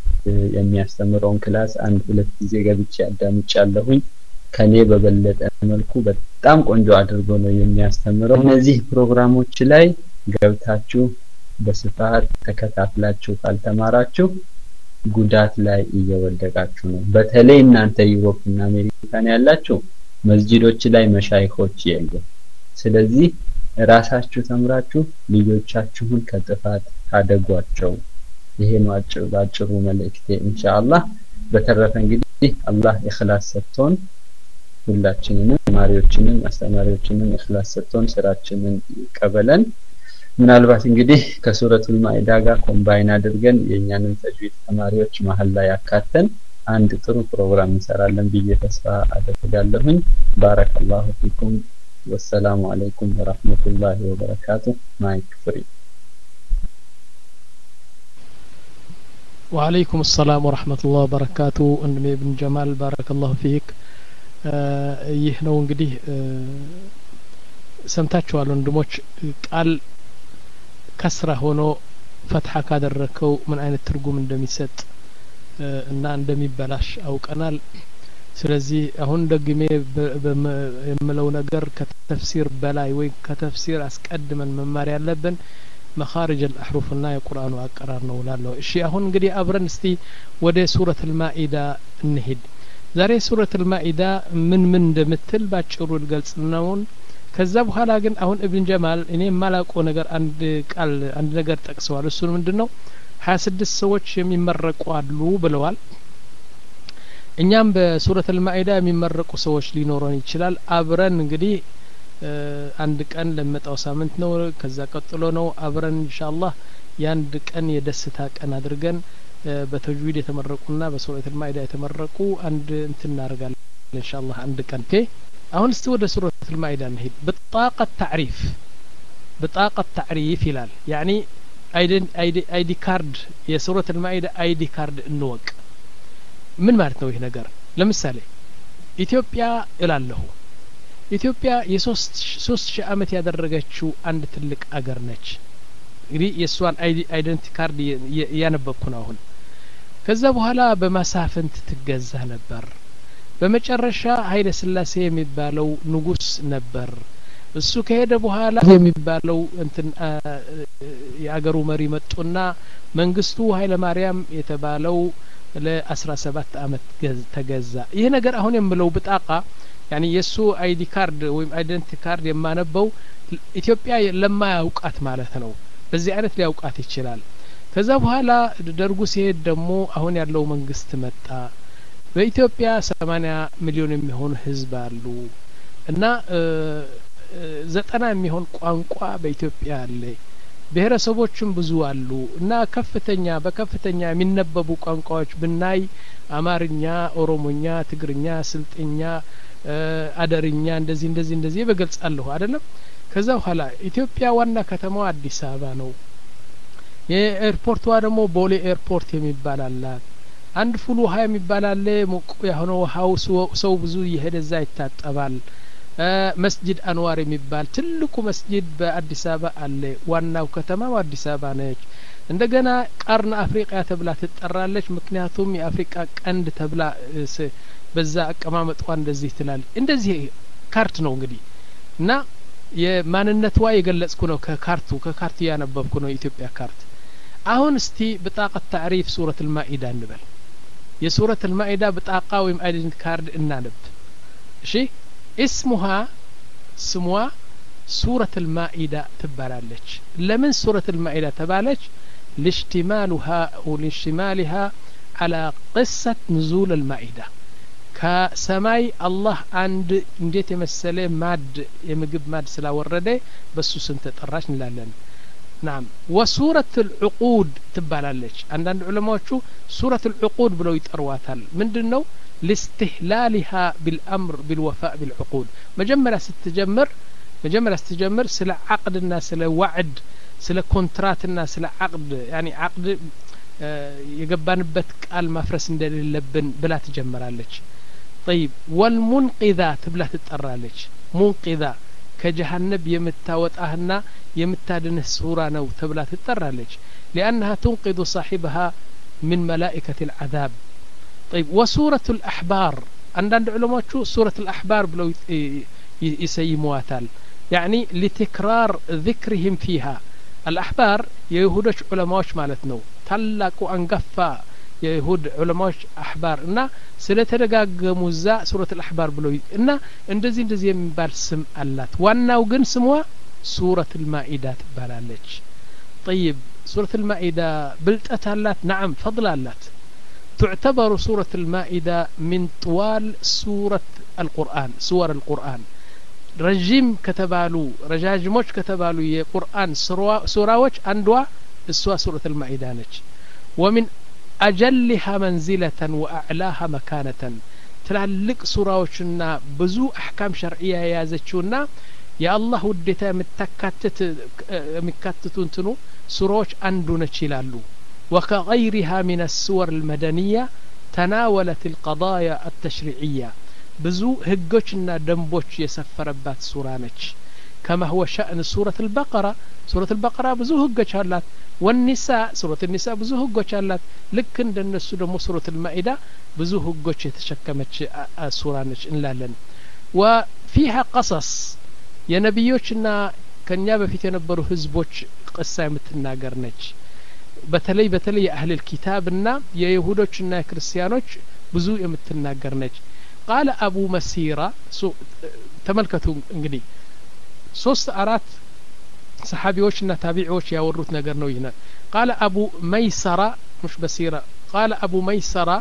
የሚያስተምረውን ክላስ አንድ ሁለት ጊዜ ገብቼ አዳምጫለሁኝ። ከኔ በበለጠ መልኩ በጣም ቆንጆ አድርጎ ነው የሚያስተምረው። እነዚህ ፕሮግራሞች ላይ ገብታችሁ በስፋት ተከታትላችሁ ካልተማራችሁ ጉዳት ላይ እየወደቃችሁ ነው። በተለይ እናንተ ዩሮፕ እና አሜሪካን ያላችሁ መስጂዶች ላይ መሻይኾች የሉ። ስለዚህ ራሳችሁ ተምራችሁ ልጆቻችሁን ከጥፋት ታደጓቸው። ይሄ ነው አጭር ባጭሩ መልእክቴ ኢንሻአላህ። በተረፈ እንግዲህ አላህ ኢኽላስ ሰጥቶን ሁላችንንም ተማሪዎችንም አስተማሪዎችንም ኢኽላስ ሰጥቶን ስራችንን ይቀበለን። ምናልባት እንግዲህ ከሱረቱል ማኢዳ ጋር ኮምባይን አድርገን የኛንም ተጅዊድ ተማሪዎች መሀል ላይ ያካተን አንድ ጥሩ ፕሮግራም እንሰራለን ብዬ ተስፋ አደርጋለሁኝ። ባረከላሁ ፊኩም። ወሰላሙ አለይኩም ወራህመቱላሂ ወበረካቱ። ማይክ ፍሪ። وعليكم السلام ورحمة الله وبركاته ወንድሜ ብን ጀማል ባረከላሁ ፊክ። ይህ ነው እንግዲህ ሰምታችኋል ወንድሞች፣ ቃል ከስራ ሆኖ ፈትሐ ካደረከው ምን አይነት ትርጉም እንደሚሰጥ እና እንደሚበላሽ አውቀናል። ስለዚህ አሁን ደግሜ የምለው ነገር ከተፍሲር በላይ ወይ ከተፍሲር አስቀድመን መማር ያለብን መኻሪጅ الأحرف እና የቁርአኑ አቀራር ነው ላለው። እሺ አሁን እንግዲህ አብረን እስቲ ወደ ሱረቱል ማኢዳ እንሂድ። ዛሬ ሱረቱል ማኢዳ ምን ምን እንደምትል ባጭሩ ልገልጽ ነው። ከዛ በኋላ ግን አሁን ኢብን ጀማል እኔ የማላውቀው ነገር አንድ ቃል አንድ ነገር ጠቅሰዋል። እሱ ምንድነው ሀያ ስድስት ሰዎች የሚመረቁ አሉ ብለዋል። እኛም በሱረቱል ማኢዳ የሚመረቁ ሰዎች ሊኖረን ይችላል። አብረን እንግዲህ አንድ ቀን ለመጣው ሳምንት ነው ከዛ ቀጥሎ ነው አብረን ኢንሻአላህ ያንድ ቀን የደስታ ቀን አድርገን በተጅዊድ የተመረቁና በሱረቱል ማኢዳ የተመረቁ አንድ እንትን እናደርጋለን ኢንሻአላህ አንድ ቀን። ኦኬ አሁን እስቲ ወደ ሱረቱል ማኢዳ እንሂድ። بطاقة تعريف بطاقة تعريف ይላል ያኒ አይዲ ካርድ የሱረቱል ማኢዳ አይዲ ካርድ እንወቅ። ምን ማለት ነው ይሄ ነገር? ለምሳሌ ኢትዮጵያ እላለሁ። ኢትዮጵያ የሶስት ሶስት ሺህ አመት ያደረገችው አንድ ትልቅ አገር ነች። እንግዲህ የሷን አይደንቲቲ ካርድ ያነበብኩ ነው አሁን። ከዛ በኋላ በማሳፍንት ትገዛ ነበር። በመጨረሻ ኃይለ ሥላሴ የሚባለው ንጉስ ነበር። እሱ ከሄደ በኋላ የሚባለው እንትን የአገሩ መሪ መጡና መንግስቱ ኃይለ ማርያም የተባለው ለ17 አመት ተገዛ። ይሄ ነገር አሁን የምለው ብጣቃ ያኒ የሱ አይዲ ካርድ ወይም አይደንቲቲ ካርድ የማነበው ኢትዮጵያ ለማያውቃት ማለት ነው። በዚህ አይነት ሊያውቃት ይችላል። ከዛ በኋላ ደርጉ ሲሄድ ደግሞ አሁን ያለው መንግስት መጣ። በኢትዮጵያ ሰማንያ ሚሊዮን የሚሆን ህዝብ አሉ እና ዘጠና የሚሆን ቋንቋ በኢትዮጵያ አለ። ብሔረሰቦችም ብዙ አሉ እና ከፍተኛ በከፍተኛ የሚነበቡ ቋንቋዎች ብናይ አማርኛ፣ ኦሮሞኛ፣ ትግርኛ፣ ስልጥኛ፣ አደርኛ እንደዚህ እንደዚህ እንደዚህ በገልጻለሁ አይደለም። ከዛ በኋላ ኢትዮጵያ ዋና ከተማዋ አዲስ አበባ ነው። የኤርፖርቷ ደግሞ ቦሌ ኤርፖርት የሚባል አላት። አንድ ፉል ውሃ የሚባል አለ። ሞቅ ያሆነው ውሃው ሰው ብዙ እየሄደ እዛ ይታጠባል። መስጂድ አንዋር የሚባል ትልቁ መስጂድ በአዲስ አበባ አለ። ዋናው ከተማው አዲስ አበባ ነች። እንደገና ቃርና አፍሪቃ ተብላ ትጠራለች። ምክንያቱም የአፍሪቃ ቀንድ ተብላ በዛ አቀማመጧ እንደዚህ ትላል። እንደዚህ ካርት ነው እንግዲህ እና የማንነቷ የገለጽኩ ነው ከካርቱ ከካርቱ ያነበብኩ ነው ኢትዮጵያ ካርት። አሁን እስቲ بطاقة تعريف سورة المائدة እንበል። የሱረቱል ማኢዳ بطاقة ወይም አይደንቲቲ ካርድ እናነብ። እሺ اسمها ስሟ ሱረቱል ማኢዳ ትባላለች። ለምን ሱረቱል ማኢዳ ተባለች? لاشتمالها ولاشتمالها على قصة نزول المائدة ከሰማይ አላህ አንድ እንዴት የመሰለ ማድ የምግብ ማድ ስላወረደ በሱ ስም ተጠራች እንላለን። ናም ወሱረቱል ዑቁድ ትባላለች። አንዳንድ ዑለማዎቹ ሱረቱል ዑቁድ ብለው ይጠሯታል። ምንድነው? لاستهلالها بالامر بالوفاء بالعقود መጀመሪያ ስትጀምር መጀመሪያ ስትጀምር ስለ عقدና ስለ وعد ስለ ኮንትራትና ስለ عقد يعني عقد የገባንበት ቃል ማፍረስ እንደሌለብን ብላ ትጀምራለች። طيب والمنقذة تبلا تطرالش منقذة كجهنم يمتاوطاهنا يمتادنه سورة نو تبلا تطرالش لأنها تنقذ صاحبها من ملائكة العذاب. طيب وسورة الأحبار عندنا علماء شو سورة الأحبار بلو يسيمواتال يعني لتكرار ذكرهم فيها. الأحبار يهودش علماء مالتنو تلاقوا أنقفا የይሁድ ዑለማዎች አህባር እና ስለተደጋገሙ ዛ ሱረቱል አህባር ብለው እና እንደዚህ እንደዚህ የሚባል ስም አላት። ዋናው ግን ስሟ ሱረቱል ማኢዳ ትባላለች። طيب ሱረቱል ማኢዳ ብልጠት አላት? نعم فضل አላት። تعتبر سورة المائدة من طوال سورة القرآن سور القرآن ረጅም ከተባሉ ረጃጅሞች ከተባሉ የቁርአን ሱራዎች አንዷ እሷ ሱረቱል ማኢዳ ነች ومن أجلها منزلة وأعلاها مكانة ትላልቅ ሱራዎችና ብዙ አህካም ሸርዒያ የያዘችውና የአላህ ውዴታ የምታካትት የሚካትቱ እንትኑ ሱራዎች አንዱ ነች ይላሉ وكغيرها من السور المدنية تناولت القضايا التشريعية ብዙ ህጎችና ደንቦች የሰፈረባት ሱራ ነች كما هو شأن سورة البقرة سورة البقرة ብዙ ህጎች አላት والنساء سورة النساء ብዙ ህጎች አላት ልክ እንደነሱ ደግሞ سورة المائدة ብዙ ህጎች የተሸከመች ሱራ ነች እንላለን وفيها قصص የነብዮችና ከኛ በፊት የነበሩ ህዝቦች ቅሳ የምትናገር ነች በተለይ በተለይ የአህል الكتابና የይሁዶችና የክርስቲያኖች ብዙ የምትናገር ነች قال أبو مسيرة تملكتوا እንግዲህ ሶስት አራት صحابيዎችና ታቢዒዎች ያወሩት ነገር ነው ይሄ قال أبو ميسرة مش بصيرة قال أبو ميسرة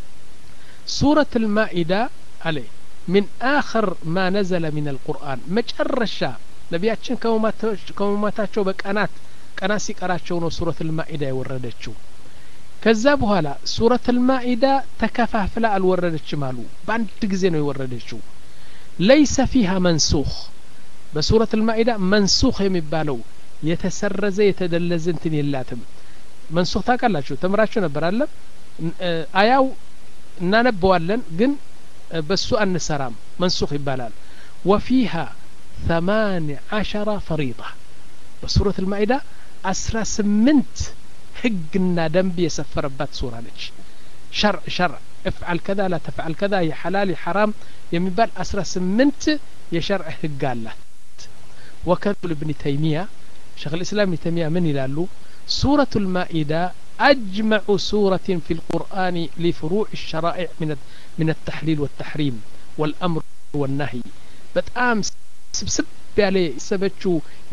سورة المائدة عليه من آخر ما نزل من القرآن مجرشا نبياتشن كوماتاچو بقنات قنا ሲቀራቸው ነው سورة المائدة የወረደችው ከዛ በኋላ سورة المائدة ተከፋፍላ አልወረደችም አሉ በአንድ ጊዜ ነው የወረደችው ليس فيها منسوخ በሱረት المائدة መንሱኽ የሚባለው የተሰረዘ የተደለዘ እንትን የላትም መንሱኽ ታውቃላችሁ ተምራችሁ ነበር አለ አያው እናነበዋለን ግን በሱ አንሰራም መንሱኽ ይባላል وفيها ثمانية عشر فريضة በሱረት المائدة አስራ ስምንት ህግና ደንብ የሰፈረባት ሱራ ነች شرع شرع افعل كذا لا تفعل كذا يا حلال يا حرام የሚባል አስራ ስምንት የሸርዕ ህግ አላት وكتب ابن تيمية شيخ الإسلام ابن تيمية من يلالو سورة المائدة أجمع سورة في القرآن لفروع الشرائع من من التحليل والتحريم والأمر والنهي بتأم سبسب عليه سبتشو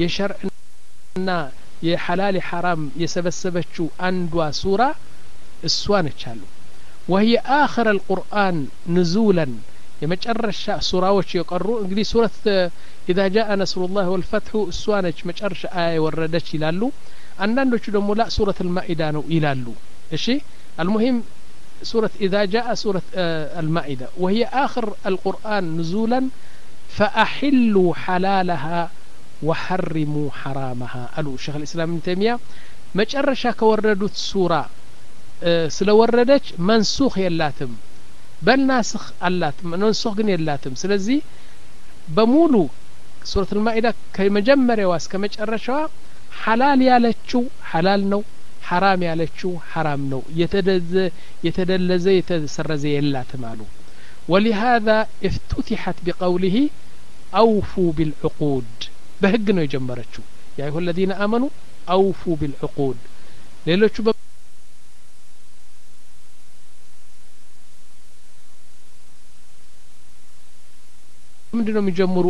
يشرعنا يحلال حرام يسبسبتشو أندوا سورة السوانة شالو وهي آخر القرآن نزولا يمجرش سوراوش يقرؤ انجلي سورة إذا جاء نصر الله والفتح السوانج مجرش آية وردتش يلالو عندنا دمو لا سورة المائدة نو يلالو إشي المهم سورة إذا جاء سورة آه المائدة وهي آخر القرآن نزولا فأحلوا حلالها وحرموا حرامها قالوا شيخ الإسلام ابن تيمية مجرش كوردت سورة آه سلو وردتش منسوخ يلاتم بل ناسخ اللات منسوخ ግን የላትም ስለዚህ በሙሉ ሱረቱል ማኢዳ ከመጀመሪያው እስከ መጨረሻዋ ሐላል ያለችው ሐላል ነው ሐራም ያለችው ሐራም ነው የተደዘ የተደለዘ የተሰረዘ የላትም አሉ ولهذا افتتحت بقوله أوفوا بالعقود በህግ ነው የጀመረችው يا أيها الذين آمنوا أوفوا بالعقود ሌሎቹ ምንድነው የሚጀምሩ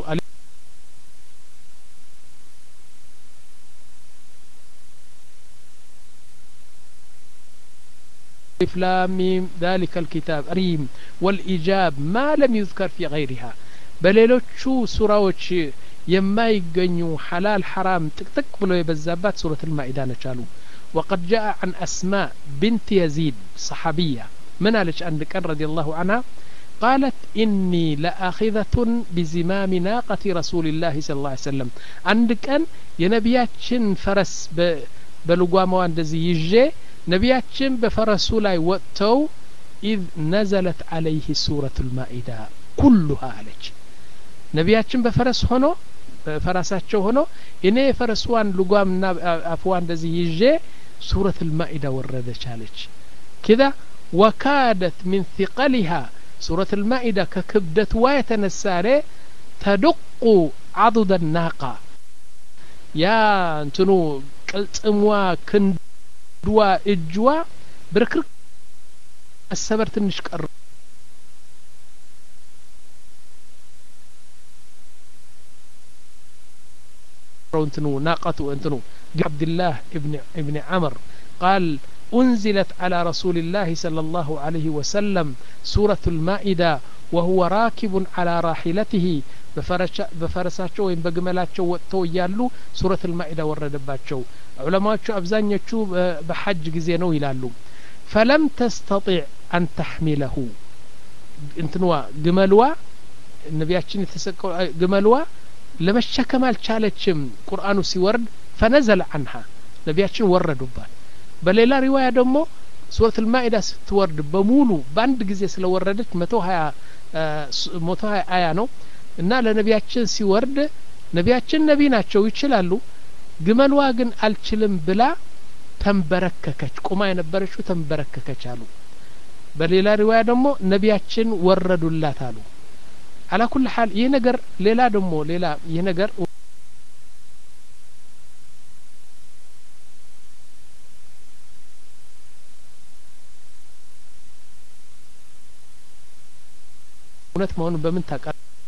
ألف لام ميم ذلك الكتاب ريم والإجاب ما لم يذكر في غيرها በሌሎቹ ሱራዎች የማይገኙ حلال حرام ጥቅጥቅ ብሎ የበዛባት سورة المائدة ነቻሉ وقد جاء عن أسماء بنت يزيد صحابية من قالت عند كان رضي الله عنها قالت إني لآخذة بزمام ناقة رسول الله صلى الله عليه وسلم عندك أن ينبياتشن فرس بلقوامو اندزي يجي نبياتشن بفرسو لاي وقتو إذ نزلت عليه سورة المائدة كلها عليك نبياتشن بفرس هنو فرساتشو هنو إني فرسوان لقوام أفوان اندزي يجي سورة المائدة وردش عليك كذا وكادت من ثقلها سورة المائدة ككبدت ويتنساري تدق عضد الناقة يا انتنو قلتموا كندوا اجوا بركرك السبر تنش قر انتنو ناقة انتنو عبد الله ابن ابن عمر قال أنزلت على رسول الله صلى الله عليه وسلم سورة المائدة وهو راكب على راحلته بفرساتشو وين بجملاتشو وقتو يالو سورة المائدة وردباتشو علماء أبزانيتشو بحج جزينو يلالو فلم تستطع أن تحمله انتنوا جملوا النبياتشين يتسكوا جملوا لما الشكمال الشالتشم قرآن سيورد فنزل عنها نبياتشين وردوا بان بليلا رواية دمو سورة المائدة ستورد بمولو باند جزي سلو وردت متوها متوها آية نو እና ለነቢያችን ሲወርድ ነቢያችን ነቢ ናቸው ይችላሉ ግመልዋ ግን አልችልም ብላ ተንበረከከች ቁማ የነበረችው ተንበረከከች አሉ በሌላ ሪዋያ ደግሞ ነቢያችን ወረዱላት አሉ على كل حال ይህ ነገር ሌላ ደግሞ ሌላ ይህ ነገር እውነት መሆኑን በምን ታውቃ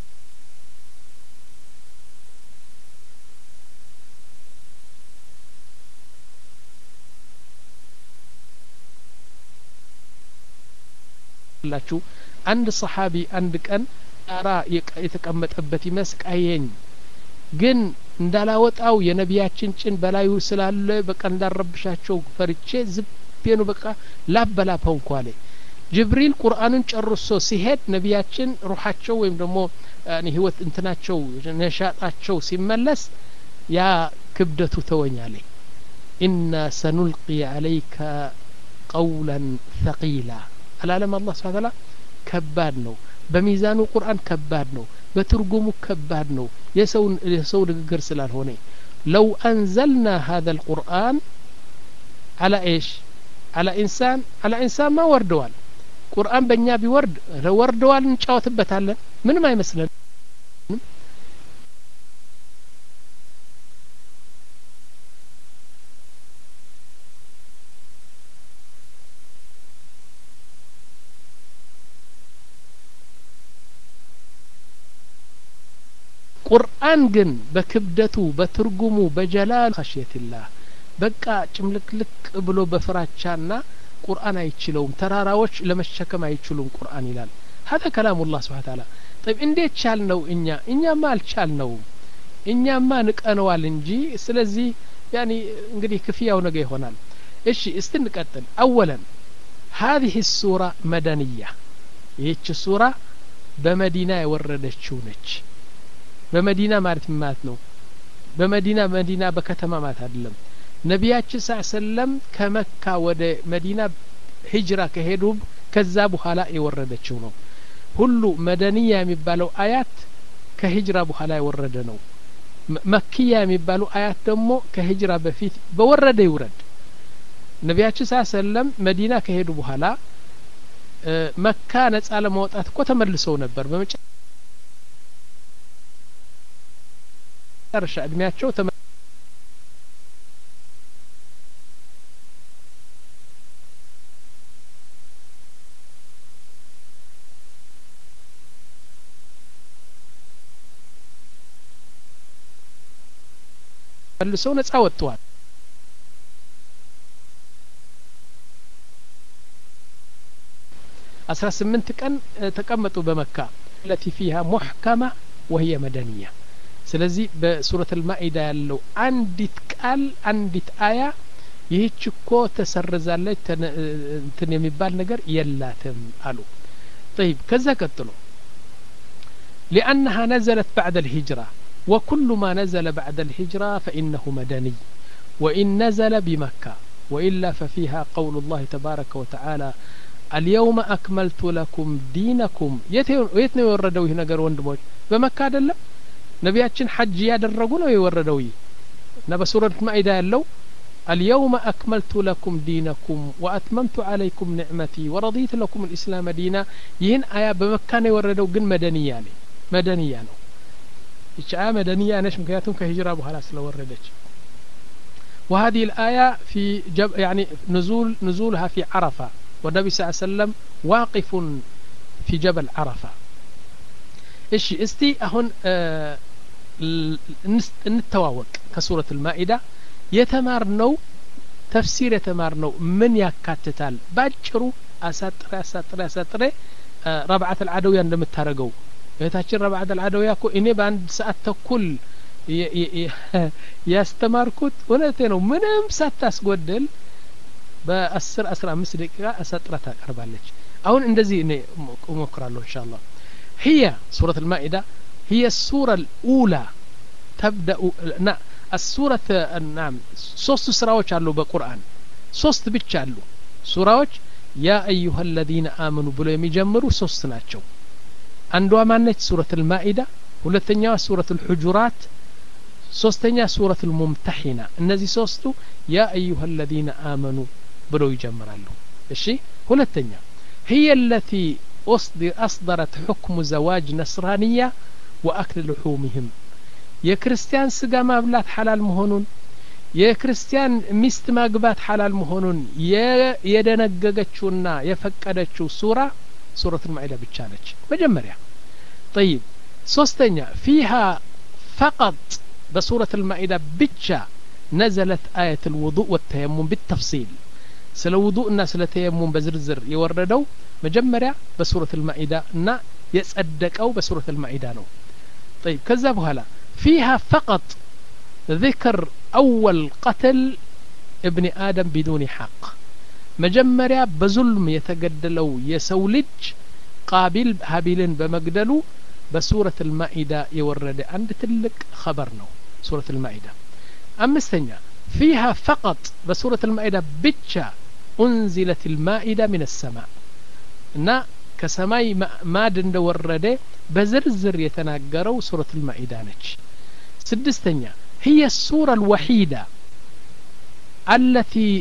ላችሁ አንድ ሰሃቢ አንድ ቀን ጣራ የተቀመጠበት ይመስቃየኝ ግን እንዳላወጣው የነቢያችን ጭን በላዩ ስላለ በቃ እንዳረብሻቸው ፈርቼ ዝቤኑ በቃ ላበላፈው እንኳን ጅብሪል ቁርአንን ጨርሶ ሲሄድ ነቢያችን ሩሃቸው ወይም ደግሞ ያኒ ህይወት እንትናቸው ነሻጣቸው ሲመለስ ያ ክብደቱ ተወኛለ ኢና ሰኑልቂ عليك قولا ثقيلا العالم الله سبحانه وتعالى ከባድ ነው በሚዛኑ ቁርአን ከባድ ነው በትርጉሙ ከባድ ነው የሰው የሰው ንግግር ስላልሆነ لو انزلنا هذا القرآن على ايش على انسان على انسان ما وردوال ቁርአን በእኛ ቢወርድ ወርደዋል እንጫወትበታለን ምንም አይመስለን ቁርአን ግን በክብደቱ በትርጉሙ በጀላል خشيتላህ በቃ ጭምልክልክ ብሎ በፍራቻና ቁርአን አይችለውም ተራራዎች ለመሸከም አይችሉም ቁርአን ይላል هذا كلام الله سبحانه وتعالى طيب እንዴት ቻልነው እኛ እኛማ አልቻልነው እኛማ ንቀነዋል እንጂ ስለዚህ يعني እንግዲህ ክፍያው ነገ ይሆናል እሺ እስቲ እንቀጥል اولا هذه السوره مدنيه ይህች ሱራ በመዲና የወረደችው ነች በመዲና ማለት ማለት ነው በመዲና መዲና በከተማ ማለት አይደለም ነቢያችን ሰለም ከመካ ወደ መዲና ሂጅራ ከሄዱ ከዛ በኋላ የወረደችው ነው ሁሉ መደንያ የሚባለው አያት ከሂጅራ በኋላ የወረደ ነው መክያ የሚባለው አያት ደግሞ ከሂጅራ በፊት በወረደ ይወረድ ነቢያችን ሰለም መዲና ከሄዱ በኋላ መካ ነጻ ለማውጣት እኮ ተመልሰው ነበር በመጨረሻ እድሜያቸው መልሰው ነጻ ወጥተዋል አስራ ስምንት ቀን ተቀመጡ በመካ التي فيها محكمة وهي مدنية ስለዚህ በሱረቱ አልማኢዳ ያለው አንዲት ቃል አንዲት አያ ይህች እኮ ተሰርዛለች እንትን የሚባል ነገር የላትም አሉ طيب ከዛ ቀጥሎ لأنها نزلت بعد الهجرة وكل ما نزل بعد الهجرة فإنه مدني وإن نزل بمكة وإلا ففيها قول الله تبارك وتعالى اليوم أكملت لكم دينكم يتنو يوردوا هنا قر وندموج بمكة አይደለም ነቢያችን ሐጅ ያደረጉ ነው የወረደው እና በሱረቱ ማኢዳ ያለው اليوم أكملت لكم دينكم وأتممت عليكم نعمتي ورضيت لكم الإسلام دينا ይህን አያ በመካ ነው የወረደው ግን መደንያ ነው መደንያ ነው ይህች አያ መደንያ ነች ምክንያቱም ከሂጅራ በኋላ ስለወረደች وهذه الآية في جب يعني نزول نزولها في عرفة والنبي صلى الله عليه وسلم واقف في جبل عرفة إيش استي أهون آه نتواوق كسورة المائدة يتمارنو ተፍሲር የተማርነው ምን ያካትታል ባጭሩ አሳጥሬ አሳጥሬ አሳጥሬ ረብዓት العدوية እንደምታረገው እህታችን ረብዓት العدوية እኮ እኔ በአንድ ሰዓት ተኩል ያስተማርኩት እውነቴ ነው ምንም ሳታስጎድል በ10 15 ደቂቃ አሳጥራ ታቀርባለች አሁን እንደዚህ እኔ እሞክራለሁ ኢንሻአላህ هي سورة المائدة هي السورة الأولى تبدأ نا السورة نعم ሶስት ስራዎች አሉ በቁርአን ሶስት ብቻ አሉ ሱራዎች ያ አዩሃ الذين آمنوا ብሎ የሚጀምሩ ሶስት ናቸው አንዷ ማነች ሱረة المائدة ሁለተኛዋ ሱረة الحجرات ሶስተኛ ሱረة الممتحنة እነዚህ ሶስቱ ያ አዩሃ الذين آمنوا ብሎ ይጀምራሉ እሺ ሁለተኛ هي التي أصدرت حكم زواج نصرانية وأكل لحومهم የክርስቲያን ስጋ ማብላት ሐላል መሆኑን የክርስቲያን ሚስት ማግባት ሐላል መሆኑን የደነገገችውና የፈቀደችው ሱራ ሱረቱ المائدة ብቻ ነች መጀመሪያ طيب ሶስተኛ فيها فقط بسورة المائدة ብቻ نزلت آية الوضوء والتيمم بالتفصيل ስለ ውዱእና ስለ ተየሙም በዝርዝር የወረደው መጀመሪያ በሱረቱ المائدة እና የጸደቀው በሱረቱ المائدة ነው طيب ከዛ በኋላ فيها فقط ذكر أول قتل ابن آدم بدون حق مجمريا بظلم يتقدلو يسولج قابل هابيلن بمقدلو بسورة المائدة يورد عند تلك خبرنا سورة المائدة أمستنيا فيها فقط بسورة المائدة بتشا أنزلت المائدة من السماء نا كسماي ما دند ورده بزرزر يتناقروا سورة المائدة نج سدستنيا هي السورة الوحيدة التي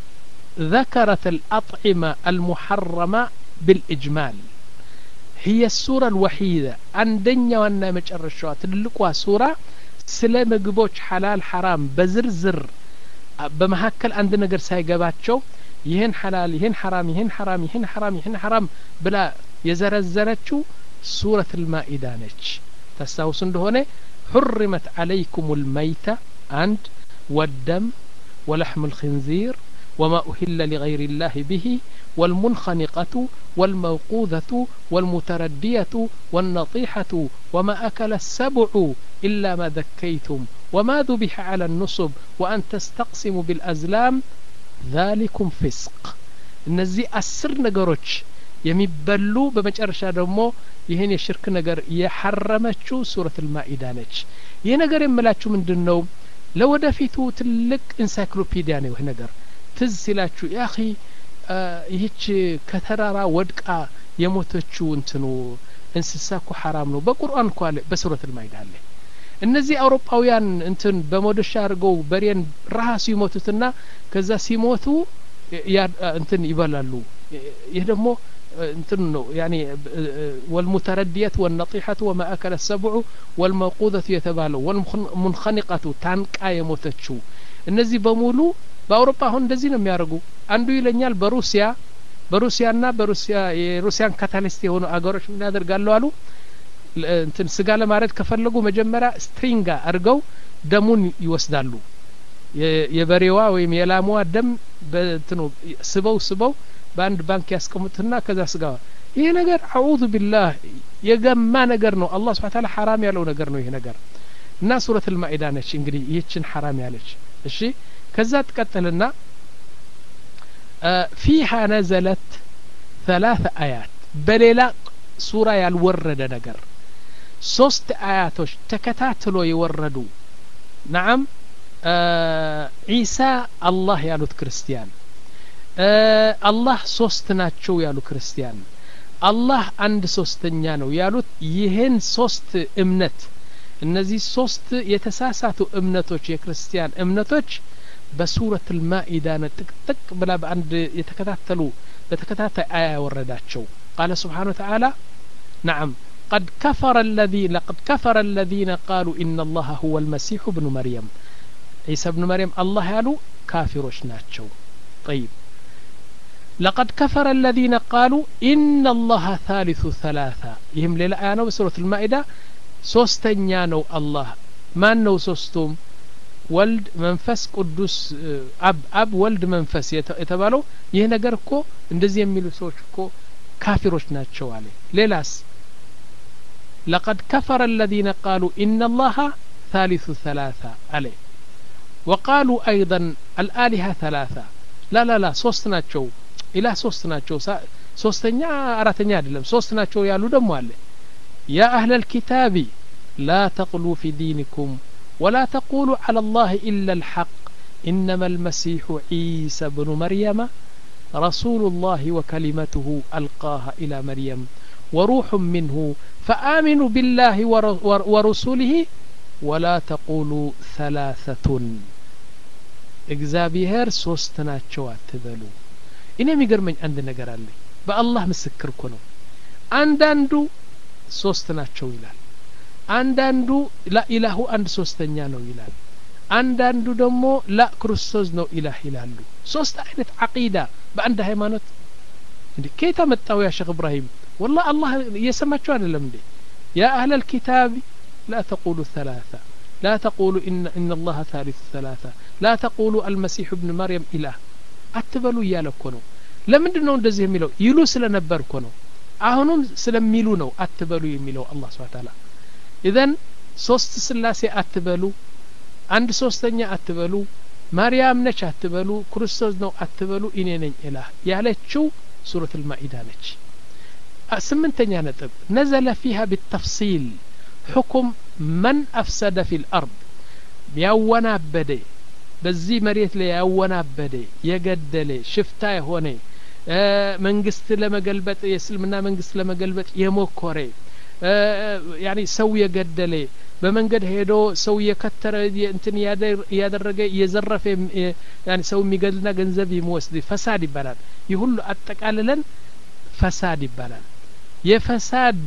ذكرت الأطعمة المحرمة بالإجمال هي السورة الوحيدة عندنا وانا مجرشوات اللقوة سورة سلام قبوش حلال حرام بزرزر بمهكل عندنا قرساي قباتشو يهن حلال يهن حرام يهن حرام يهن حرام يهن حرام بلا يزرزرتشو سورة المائدة نج تستوصن هنا حرمت عليكم الميتة عند والدم ولحم الخنزير وما أهل لغير الله به والمنخنقة والموقوذة والمتردية والنطيحة وما أكل السبع إلا ما ذكيتم وما ذبح على النصب وأن تستقسموا بالأزلام ذلكم فسق እነዚህ አስር ነገሮች የሚበሉ በመጨረሻ ደግሞ ይሄን የሽርክ ነገር የሐረመችው ሱረቱ المائدة ነች ይሄ ነገር የምላችሁ ምንድነው ለወደፊቱ ትልቅ ኢንሳይክሎፒዲያ ነው ይሄ ነገር ትዝ ሲላችሁ ያኺ ይህች ከተራራ ወድቃ የሞተችው እንትኑ እንስሳኩ حرام ነው በቁርአን እኮ አለ በሱረቱ المائدة አለ እነዚህ አውሮፓውያን እንትን በሞደሻ አርገው በሬን ራሱ ይሞቱትና ከዛ ሲሞቱ እንትን ይበላሉ ይሄ ደግሞ እንትን ነው يعني والمتردية والنطيحة وما أكل السبع والموقوذة يتبالو والمنخنقة تانقا يموتچو እነዚህ በሙሉ በአውሮፓ አሁን እንደዚህ ነው የሚያርጉ አንዱ ይለኛል በሩሲያ በሩሲያና በሩሲያ የሩሲያን ካታሊስት የሆኑ አገሮች ምን ያደርጋሉ አሉ እንትን ስጋ ለማረድ ከፈለጉ መጀመሪያ ስትሪንጋ አርገው ደሙን ይወስዳሉ የበሬዋ ወይም የላሟ ደም በእንትኑ ስበው ስበው በአንድ ባንክ ያስቀምጡትና ከዛ ስጋዋ ይሄ ነገር አዑዙ ቢላህ የገማ ነገር ነው አላህ Subhanahu Wa Ta'ala حرام ያለው ነገር ነው ይሄ ነገር እና ሱረቱ المائدة ነች እንግዲህ ይህችን حرام ያለች እሺ ከዛ ተቀጠልና فيها نزلت ثلاث آيات በሌላ ሱራ ያልወረደ ነገር ሶስት አያቶች ተከታትሎ የወረዱ نعم ዒሳ አላህ ያሉት ክርስቲያን አላህ ሶስት ናቸው ያሉ ክርስቲያን አላህ አንድ ሶስተኛ ነው ያሉት ይሄን ሶስት እምነት እነዚህ ሶስት የተሳሳቱ እምነቶች የክርስቲያን እምነቶች በሱረቱ المائدة ነጥቅጥቅ ብላ በአንድ የተከታተሉ በተከታታይ አያ ወረዳቸው قال سبحانه وتعالى نعم قد كفر الذين لقد كفر الذين قالوا إن الله هو المسيح ابن مريم عيسى ابن مريم الله يالو كافروش ناتشو طيب لقد كفر الذين قالوا إن الله ثالث ثلاثة يهم ليلة آيانو بسورة المائدة سوستنيانو الله ما نو سوستم ወልድ መንፈስ ቅዱስ አብ አብ ወልድ መንፈስ የተባለው ይህ ነገር እኮ እንደዚህ የሚሉ ሰዎች እኮ ካፊሮች ናቸው አለ ሌላስ لقد كفر الذين قالوا إن الله ثالث ثلاثة عليه وقالوا أيضا الآلهة ثلاثة لا لا لا ሶስት ናቸው ኢላህ ሶስት ናቸው ሶስተኛ አራተኛ አይደለም ሶስት ናቸው ያሉ ደግሞ አለ يا أهل الكتاب لا تغلوا في دينكم ولا تقولوا على الله إلا الحق إنما المسيح عيسى بن مريم رسول الله وكلمته ألقاها إلى مريم وروح منه فآمنوا بالله ورسوله ولا تقولوا ثلاثة እግዚአብሔር ሶስት ናቸው አትበሉ እኔ የሚገርመኝ አንድ ነገር አለ በአላህ ምስክር እኮ ነው አንዳንዱ ሶስት ናቸው ይላል አንዳንዱ ላ ኢላሁ አንድ ሶስተኛ ነው ይላል አንዳንዱ ደግሞ ላ ክርስቶስ ነው ኢላህ ይላሉ ሶስት አይነት አቂዳ በአንድ ሃይማኖት እንዴ ከየት መጣው ያ ሼክ ኢብራሂም والله الله يسمعوا አይደለም እንዴ يا اهل الكتاب لا تقولوا ثلاثة لا تقولوا ان ان الله ثالث ثلاثة لا تقولوا المسيح ابن مريم اله አትበሉ ያለኮ ነው ለምንድነው እንደዚህ የሚለው ይሉ ስለነበርኮ ነው አሁንም ስለሚሉ ነው አትበሉ የሚለው አላህ Subhanahu Wa Ta'ala ኢዘን ሶስት ስላሴ አትበሉ አንድ ሶስተኛ አትበሉ ማርያም ነች አትበሉ ክርስቶስ ነው አትበሉ እኔ ነኝ ኢላህ ያለችው ሱረቱ አልማኢዳ ነች ስምንተኛ ነጥብ نزل فيها بالتفصيل حكم من أفسد في الأرض ያወናበደ በዚህ መሬት ላይ ያወናበደ የገደለ ሽፍታ የሆነ መንግስት ለመገልበጥ የእስልምና መንግስት ለመገልበጥ የሞከረ ያኒ ሰው የገደለ በመንገድ ሄዶ ሰው የከተረ እንትን ያደረገ የዘረፈ ያኒ ሰው የሚገድልና ገንዘብ ይወስድ ፈሳድ ይባላል ይሁሉ አጠቃልለን ፈሳድ ይባላል የፈሳድ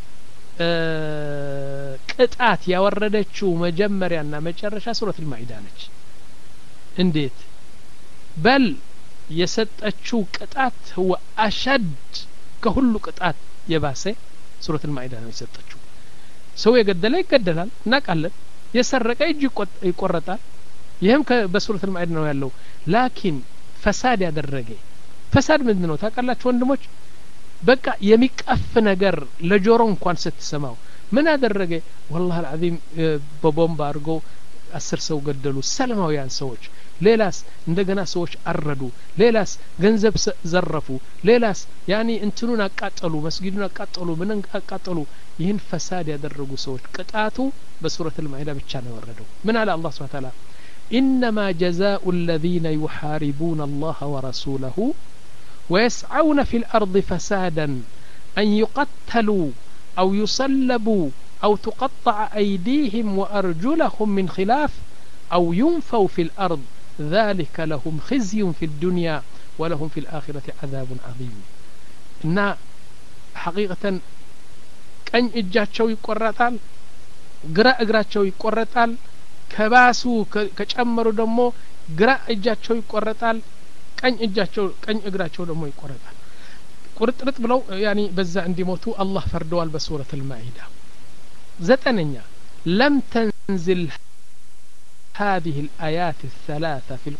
ቅጣት ያወረደችው መጀመሪያና መጨረሻ ሱረቱ አልማኢዳ ነች እንዴት በል የሰጠችው ቅጣት هو አሸድ ከሁሉ ቅጣት የባሰ ሱረቱ አልማኢዳ ነው የሰጠችው ሰው የገደለ ይገደላል እናቃለን የሰረቀ እጅ ይቆረጣል ይሄም በሱረቱ አልማኢዳ ነው ያለው ላኪን ፈሳድ ያደረገ ፈሳድ ምንድነው ታውቃላችሁ ወንድሞች በቃ የሚቀፍ ነገር ለጆሮ እንኳን ስትሰማው ምን አደረገ والله العظيم በቦምብ አርጎ አስር ሰው ገደሉ ሰላማውያን ሰዎች ሌላስ እንደገና ሰዎች አረዱ ሌላስ ገንዘብ ዘረፉ ሌላስ ያኒ እንትኑን አቃጠሉ መስጊዱን አቃጠሉ ምን አቃጠሉ ይህን ፈሳድ ያደረጉ ሰዎች ቅጣቱ በሱረቱ አልማኢዳ ብቻ ነው ወረደው ምን አለ አላህ Subhanahu Wa Ta'ala انما جزاء الذين يحاربون الله ورسوله ويسعون في الأرض فسادا أن يقتلوا أو يصلبوا أو تقطع أيديهم وأرجلهم من خلاف أو ينفوا في الأرض ذلك لهم خزي في الدنيا ولهم في الآخرة عذاب عظيم إن حقيقة كأن إجاتشو يقرطال قراء إجاتشو يقرطال كباسو كجمرو دمو قراء إجاتشو يقرطال ቀኝ እጃቸው ቀኝ እግራቸው ደግሞ ይቆረጣል ቁርጥርጥ ብለው ያኒ በዛ እንዲሞቱ አላህ ፈርደዋል በሱረቱ አልማኢዳ ዘጠነኛ لم تنزل هذه الآيات الثلاثة في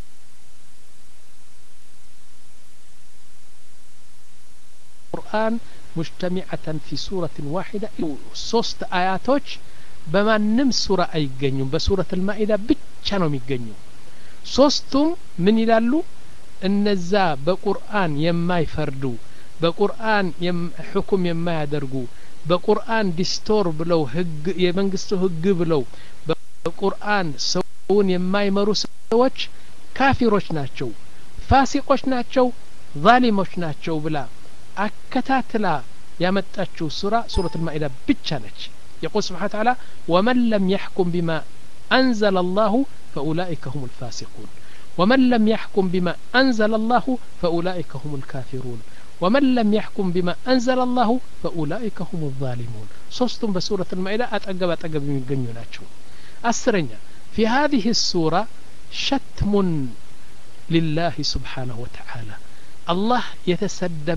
القرآن مجتمعة في سورة واحدة ሶስት አያቶች በማንም ሱራ አይገኙም በሱረቱ አልማኢዳ ብቻ ነው የሚገኙ ሶስቱም ምን ይላሉ እነዛ በቁርአን የማይፈርዱ በቁርአን ሁክም የማያደርጉ በቁርአን ዲስቶር ብለው ህግ የመንግስቱ ህግ ብለው በቁርአን ሰውን የማይመሩ ሰዎች ካፊሮች ናቸው ፋሲቆች ናቸው ዛሊሞች ናቸው ብላ አከታትላ ያመጣችው ሱራ ሱረቱ አልማኢዳ ብቻ ነች يقول سبحانه وتعالى ومن لم يحكم بما أنزل الله فأولئك هم الفاسقون ومن لم يحكم بما أنزل الله فأولئك هم الكافرون ومن لم يحكم بما أنزل الله فأولئك هم الظالمون صوستم بسورة المائدة أتأقب أتأقب من قنيوناتشو السرنة في هذه السورة شتم لله سبحانه وتعالى الله يتسدب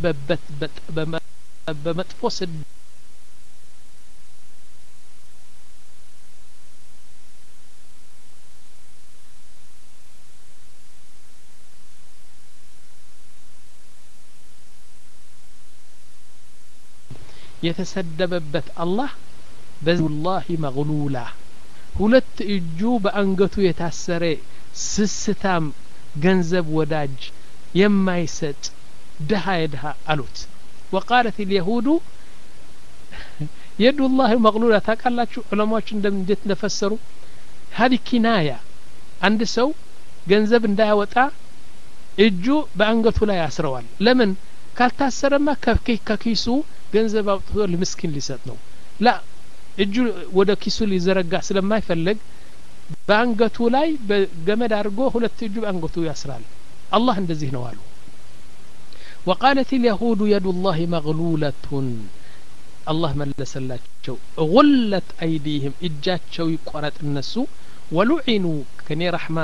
بمتفوس የተሰደበበት አላህ በዙላሂ መግሉላ ሁለት እጁ በአንገቱ የታሰረ ስስታም ገንዘብ ወዳጅ የማይሰጥ ድሃ የድሃ አሉት وقالت اليهود يد الله مغلولة ታቃላችሁ ዑለማዎች እንዴት እንደፈሰሩ هذه كناية አንድ ሰው ገንዘብ እንዳያወጣ እጁ በአንገቱ ላይ ያስረዋል ለምን ካልታሰረማ ከኪሱ ገንዘብ አውጥቶ ለምስኪን ሊሰጥ ነው ላ እጁ ወደ ኪሱ ሊዘረጋ ስለማይፈልግ በአንገቱ ላይ በገመድ አድርጎ ሁለት እጁ በአንገቱ ያስራል አላህ እንደዚህ ነው አሉ وقالت اليهود يد الله مغلولة الله መለሰላቸው غلت أيديهم እጃቸው ይቆረጥ እነሱ ولعنوا ከኔ ረህማ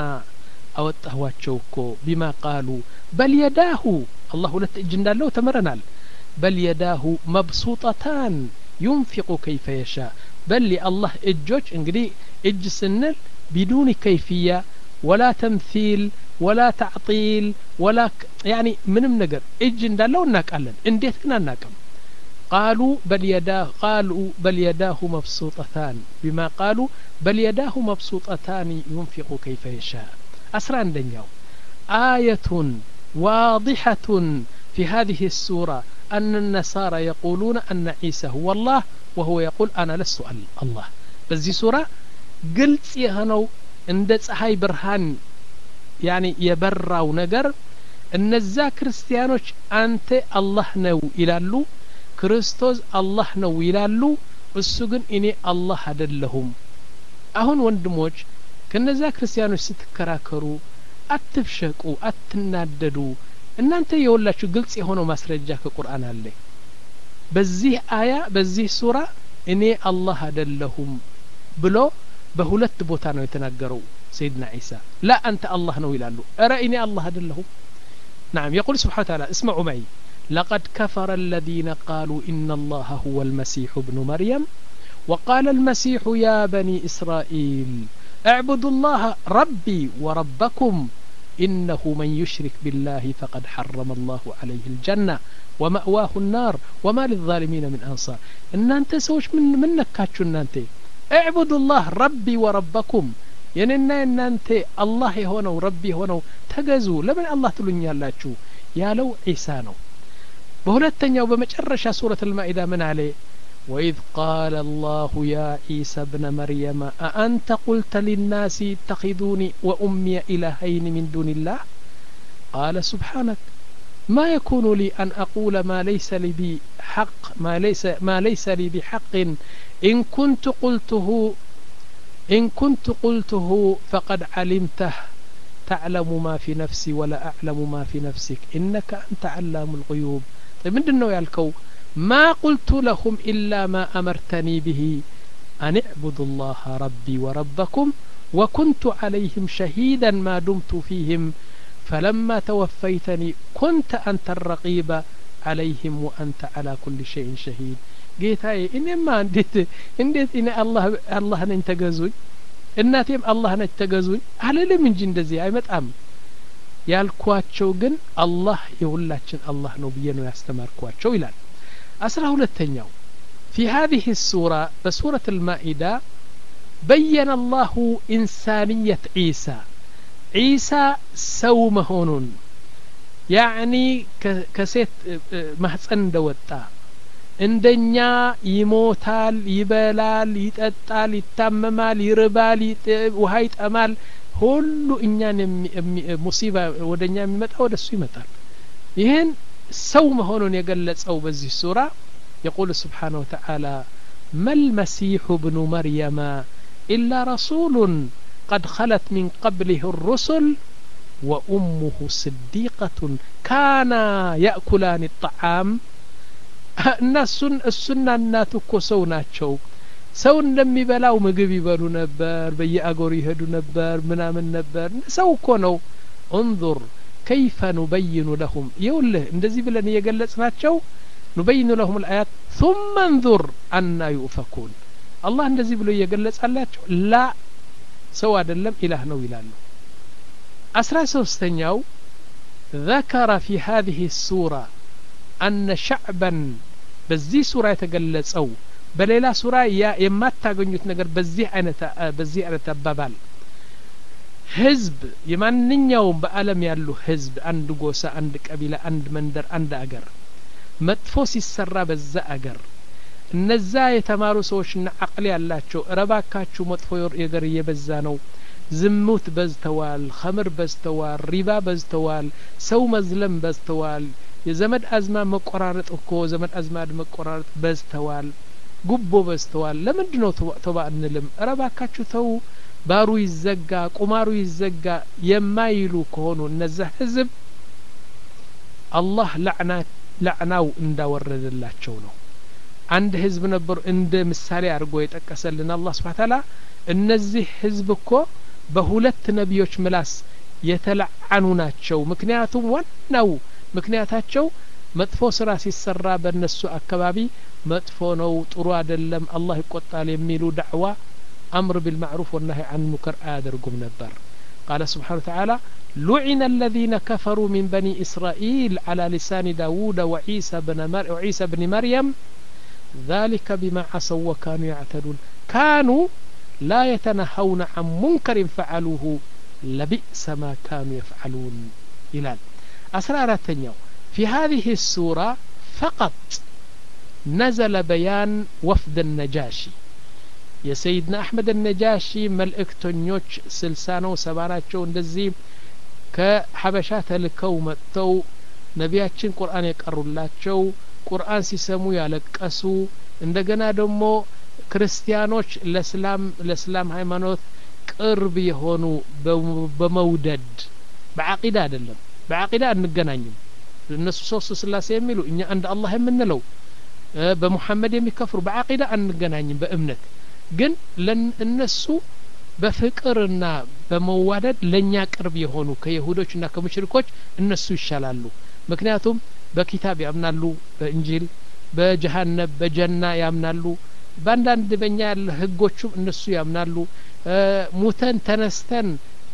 አወጣዋቸው እኮ بما قالوا بل يداه الله ሁለት እጅ እንዳለው ተመረናል بل يداه مبسوطتان ينفق كيف يشاء بل الله እጆች እንግዲህ እጅ ስንል بدون كيفية ولا تمثيل ولا تعطيل ولا يعني ምንም ነገር እጅ እንዳለው እናቃለን እንዴት ግን አናቀም قالوا بل يداه قالوا بل يداه مبسوطتان بما قالوا بل يداه مبسوطتان ينفق كيف يشاء أسرى عندنا آية واضحة في هذه السورة أن النصارى يقولون أن عيسى هو الله وهو يقول أنا لست الله بس دي سورة قلت يهنو عند صحي برهان يعني يبرع ونقر أن الزا كريستيانوش أنت الله نو إلالو كريستوس الله نو إلالو السجن إني الله هدلهم أهون وندموج كنزا كريستيانوش ستكراكرو አትፍሸቁ አትናደዱ እናንተ የወላችሁ ግልጽ የሆነው ማስረጃ ከቁርአን አለ በዚህ አያ በዚህ ሱራ እኔ አላህ አይደለሁም ብሎ በሁለት ቦታ ነው የተናገረው سيدنا عيسى لا أنت الله ነው ይላሉ أرى إني الله አይደለሁም نعم يقول سبحانه وتعالى اسمعوا معي لقد كفر الذين قالوا إن الله هو المسيح ابن مريم وقال المسيح يا بني إسرائيل اعبدوا الله ربي وربكم إنه من يشرك بالله فقد حرم الله عليه الجنة ومأواه النار وما للظالمين من أنصار إن أنت سوش من منك كاتشو إن أنت اعبدوا الله ربي وربكم يعني إن أنت الله هنا وربي هنا تجزوا لمن الله تلوني الله شو يا لو عيسانو بهولت تنيا وبمجرش سورة المائدة من عليه وإذ قال الله يا عيسى ابن مريم أأنت قلت للناس اتخذوني وأمي إلهين من دون الله قال سبحانك ما يكون لي أن أقول ما ليس لي بحق ما ليس ما ليس لي بحق إن كنت قلته إن كنت قلته فقد علمته تعلم ما في نفسي ولا أعلم ما في نفسك إنك أنت علام الغيوب طيب من دنو يالكو ما قلت لهم إلا ما أمرتني به أن اعبدوا الله ربي وربكم وكنت عليهم شهيدا ما دمت فيهم فلما توفيتني كنت أنت الرقيب عليهم وأنت على كل شيء شهيد قيت هاي إني ما انديت انديت إن الله الله ننتجزوي الناتيم الله ننتجزوي على لي من جند زي أي متأم يالكواتشو جن الله يقولاتشن الله نبينا يستمر كواتشو إلى أسرع للتنيو في هذه السورة بسورة المائدة بين الله إنسانية عيسى عيسى سوم هون يعني كسيت محسن دوتا عندنا يموتال يبلال يتقطال يتممال يربال وهايت أمال هلو إنيان مصيبة ودنيا ميمتا ودسو يمتال يهن سوم هون يقلت أو بزي السورة يقول سبحانه وتعالى ما المسيح ابن مريم إلا رسول قد خلت من قبله الرسل وأمه صديقة كانا يأكلان الطعام الناس السنة الناتكو سوناتشو سون لم يبلاو مقب يبالو نبار بي أقور يهدو نبار منا من نبار سو كونو انظر كيف نبين لهم يقول اندزي بلن يقلت ناتشو نبين لهم الآيات ثم انظر أنا يؤفكون الله اندزي بلن يقلت علاتشو لا سوى دلم إله نو إله أسرع سوستنيو ذكر في هذه السورة أن شعبا በዚህ ሱራ የተገለጸው በሌላ ሱራ የማታገኙት ነገር በዚህ አይነት በዚህ አይነት አባባል ህዝብ የማንኛውም በአለም ያሉ ህዝብ አንድ ጎሳ አንድ ቀቢላ አንድ መንደር አንድ አገር መጥፎ ሲሰራ በዛ አገር እነዛ የተማሩ ሰዎችና አቅል ያላቸው ረባካችሁ መጥፎ ነገር እየበዛ ነው ዝሙት በዝተዋል ኸምር በዝተዋል ሪባ በዝተዋል ሰው መዝለም በዝተዋል የዘመድ አዝማ መቆራረጥ እኮ ዘመድ አዝማድ መቆራረጥ በዝተዋል ጉቦ በዝተዋል ለምንድነው ተባ እንልም ረባካችሁ ተው ባሩ ይዘጋ ቁማሩ ይዘጋ የማይሉ ከሆኑ እነዛ ህዝብ አላህ ለዕና ለዕናው እንዳወረደላቸው ነው አንድ ህዝብ ነበር እንደ ምሳሌ አድርጎ የጠቀሰልን አላህ Subhanahu Ta'ala እነዚህ ህዝብ እኮ በሁለት ነብዮች ምላስ የተለዓኑ ናቸው ምክንያቱም ዋናው ምክንያታቸው መጥፎ ስራ ሲሰራ በእነሱ አካባቢ መጥፎ ነው ጥሩ አይደለም አላህ ይቆጣል የሚሉ ዳዕዋ أمر بالمعروف والنهي عن المنكر آدركم نبر قال سبحانه وتعالى لعن الذين كفروا من بني إسرائيل على لسان داود وعيسى بن, مر... وعيسى بن مريم ذلك بما عصوا وكانوا يعتدون كانوا لا يتنهون عن منكر فعلوه لبئس ما كانوا يفعلون إلى أسرار التنيو في هذه السورة فقط نزل بيان وفد النجاشي የሰይድና አህመድ ነጃሺ መልእክተኞች ስልሳ ነው ሰባ ናቸው እንደዚህ ከሐበሻ ተልከው መጥተው ነቢያችን ቁርአን የቀሩላቸው ቁርአን ሲሰሙ ያለቀሱ እንደገና ደግሞ ክርስቲያኖች ለእስላም ለእስላም ሃይማኖት ቅርብ የሆኑ በመውደድ በአቂዳ አይደለም በአቂዳ እንገናኝም እነሱ ሶስት ስላሴ የሚሉ እኛ አንድ አላህ የምንለው በመሐመድ የሚከፍሩ በአቂዳ እንገናኝም በእምነት ግን ለነሱ በፍቅርና በመዋደድ ለኛ ቅርብ የሆኑ ከይሁዶችና ከሙሽሪኮች እነሱ ይሻላሉ ምክንያቱም በኪታብ ያምናሉ በእንጂል በጀሃነም በጀና ያምናሉ ባንዳንድ በእኛ ያለ ህጎቹም እነሱ ያምናሉ ሙተን ተነስተን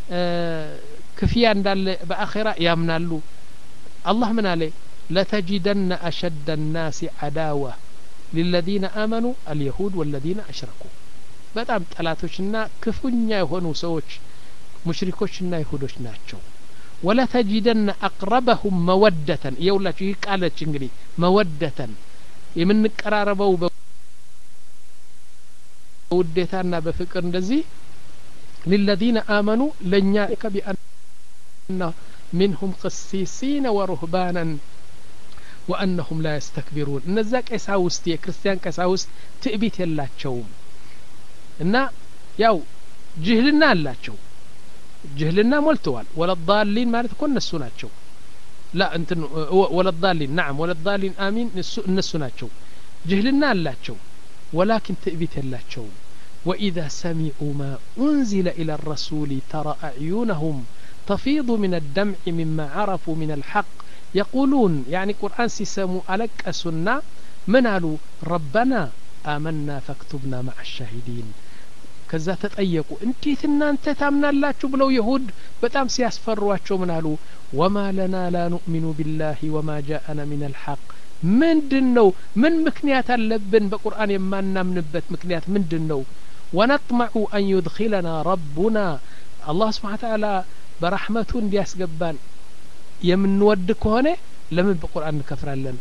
ክፍያ እንዳለ በአኺራ ያምናሉ አላህ ምን አለ لتجدن أشد الناس عداوة للذين آمنوا اليهود والذين أشركوا በጣም ጠላቶችና ክፉኛ የሆኑ ሰዎች ሙሽሪኮችና ይሁዶች ናቸው ولا تجدن أقربهم مودة يولاችሁ ይቃለች እንግዲህ مودة የምንቀራረበው በውዴታና በፍቅር እንደዚህ للذين آمنوا لن يأك بأن منهم قسيسين ورهبانا وأنهم لا يستكبرون እነዛ ቀሳውስት የክርስቲያን ቀሳውስት ትዕቢት የላቸውም እና ያው ጅህልና አላቸው ጅህልና ሞልተዋል ወለዳሊን ማለት እኮ እነሱ ናቸው لا انت ወለዳሊን نعم ወለዳሊን አሚን እነሱ ናቸው ጅህልና አላቸው ولكن ትዕቢት የላቸውም وإذا سمعوا ما أنزل إلى الرسول ترى أعينهم تفيض من الدمع مما عرفوا من الحق يقولون يعني قرآن سيسمو ألك أسنا من قالوا ربنا آمنا فاكتبنا مع الشاهدين كذا تتأيقوا انتي ثنان تتامنا الله بلو يهود بتام سياسفروا من قالوا وما لنا لا نؤمن بالله وما جاءنا من الحق من دنو من مكنيات اللبن بقرآن يمانا من بت مكنيات من دنو ونطمع أن يدخلنا ربنا الله سبحانه وتعالى برحمته دياس قبان يمن ودك هنا لمن بقرآن نكفر لنا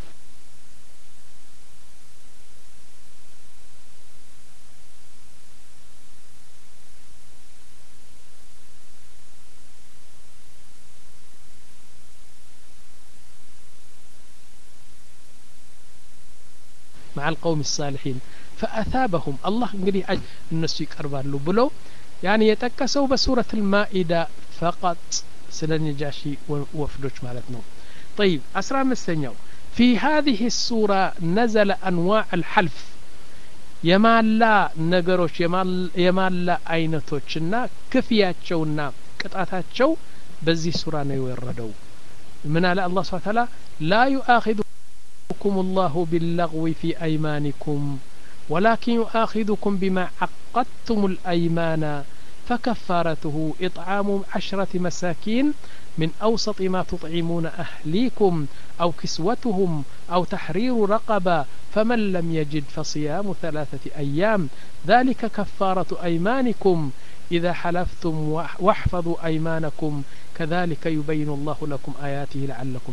مع القوم الصالحين فأثابهم الله እንግዲህ እነሱ ይቀርባሉ ብሎ يعني يتكسوا بسورة المائدة فقط سلن نجاشي وفدوش مالتنا طيب أسرع مستنيو في هذه السورة نزل أنواع الحلف يمال لا نقروش يمال, يمال لا أينتوشنا كفياتشونا قطعتاتشو بزي سورة نيوردو من على الله سبحانه وتعالى لا يؤاخذكم الله باللغو في أيمانكم ولكن يؤاخذكم بما عقدتم الأيمان فكفارته إطعام عشرة مساكين من أوسط ما تطعمون أهليكم أو كسوتهم أو تحرير رقبة فمن لم يجد فصيام ثلاثة أيام ذلك كفارة أيمانكم إذا حلفتم واحفظوا أيمانكم كذلك يبين الله لكم آياته لعلكم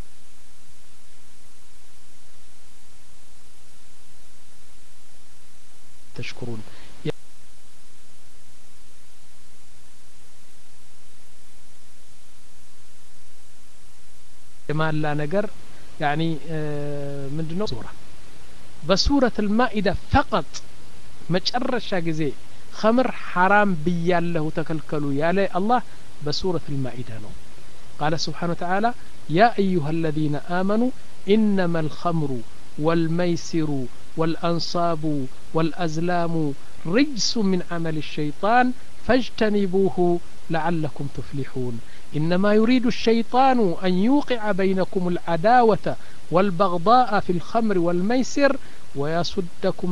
تشكرون የማላ ነገር ያኒ ምንድነው ሱራ በሱረት المائدة فقط መጨረሻ ጊዜ خمر حرام ብያለሁ ተከልከሉ ያለ አላህ በሱረት المائدة ነው قال سبحانه وتعالى يا أيها الذين آمنوا إنما الخمر والميسر والأنصاب والأزلام رجس من عمل الشيطان فاجتنبوه لعلكم تفلحون إنما يريد الشيطان أن يوقع بينكم العداوة والبغضاء في الخمر والميسر ويصدكم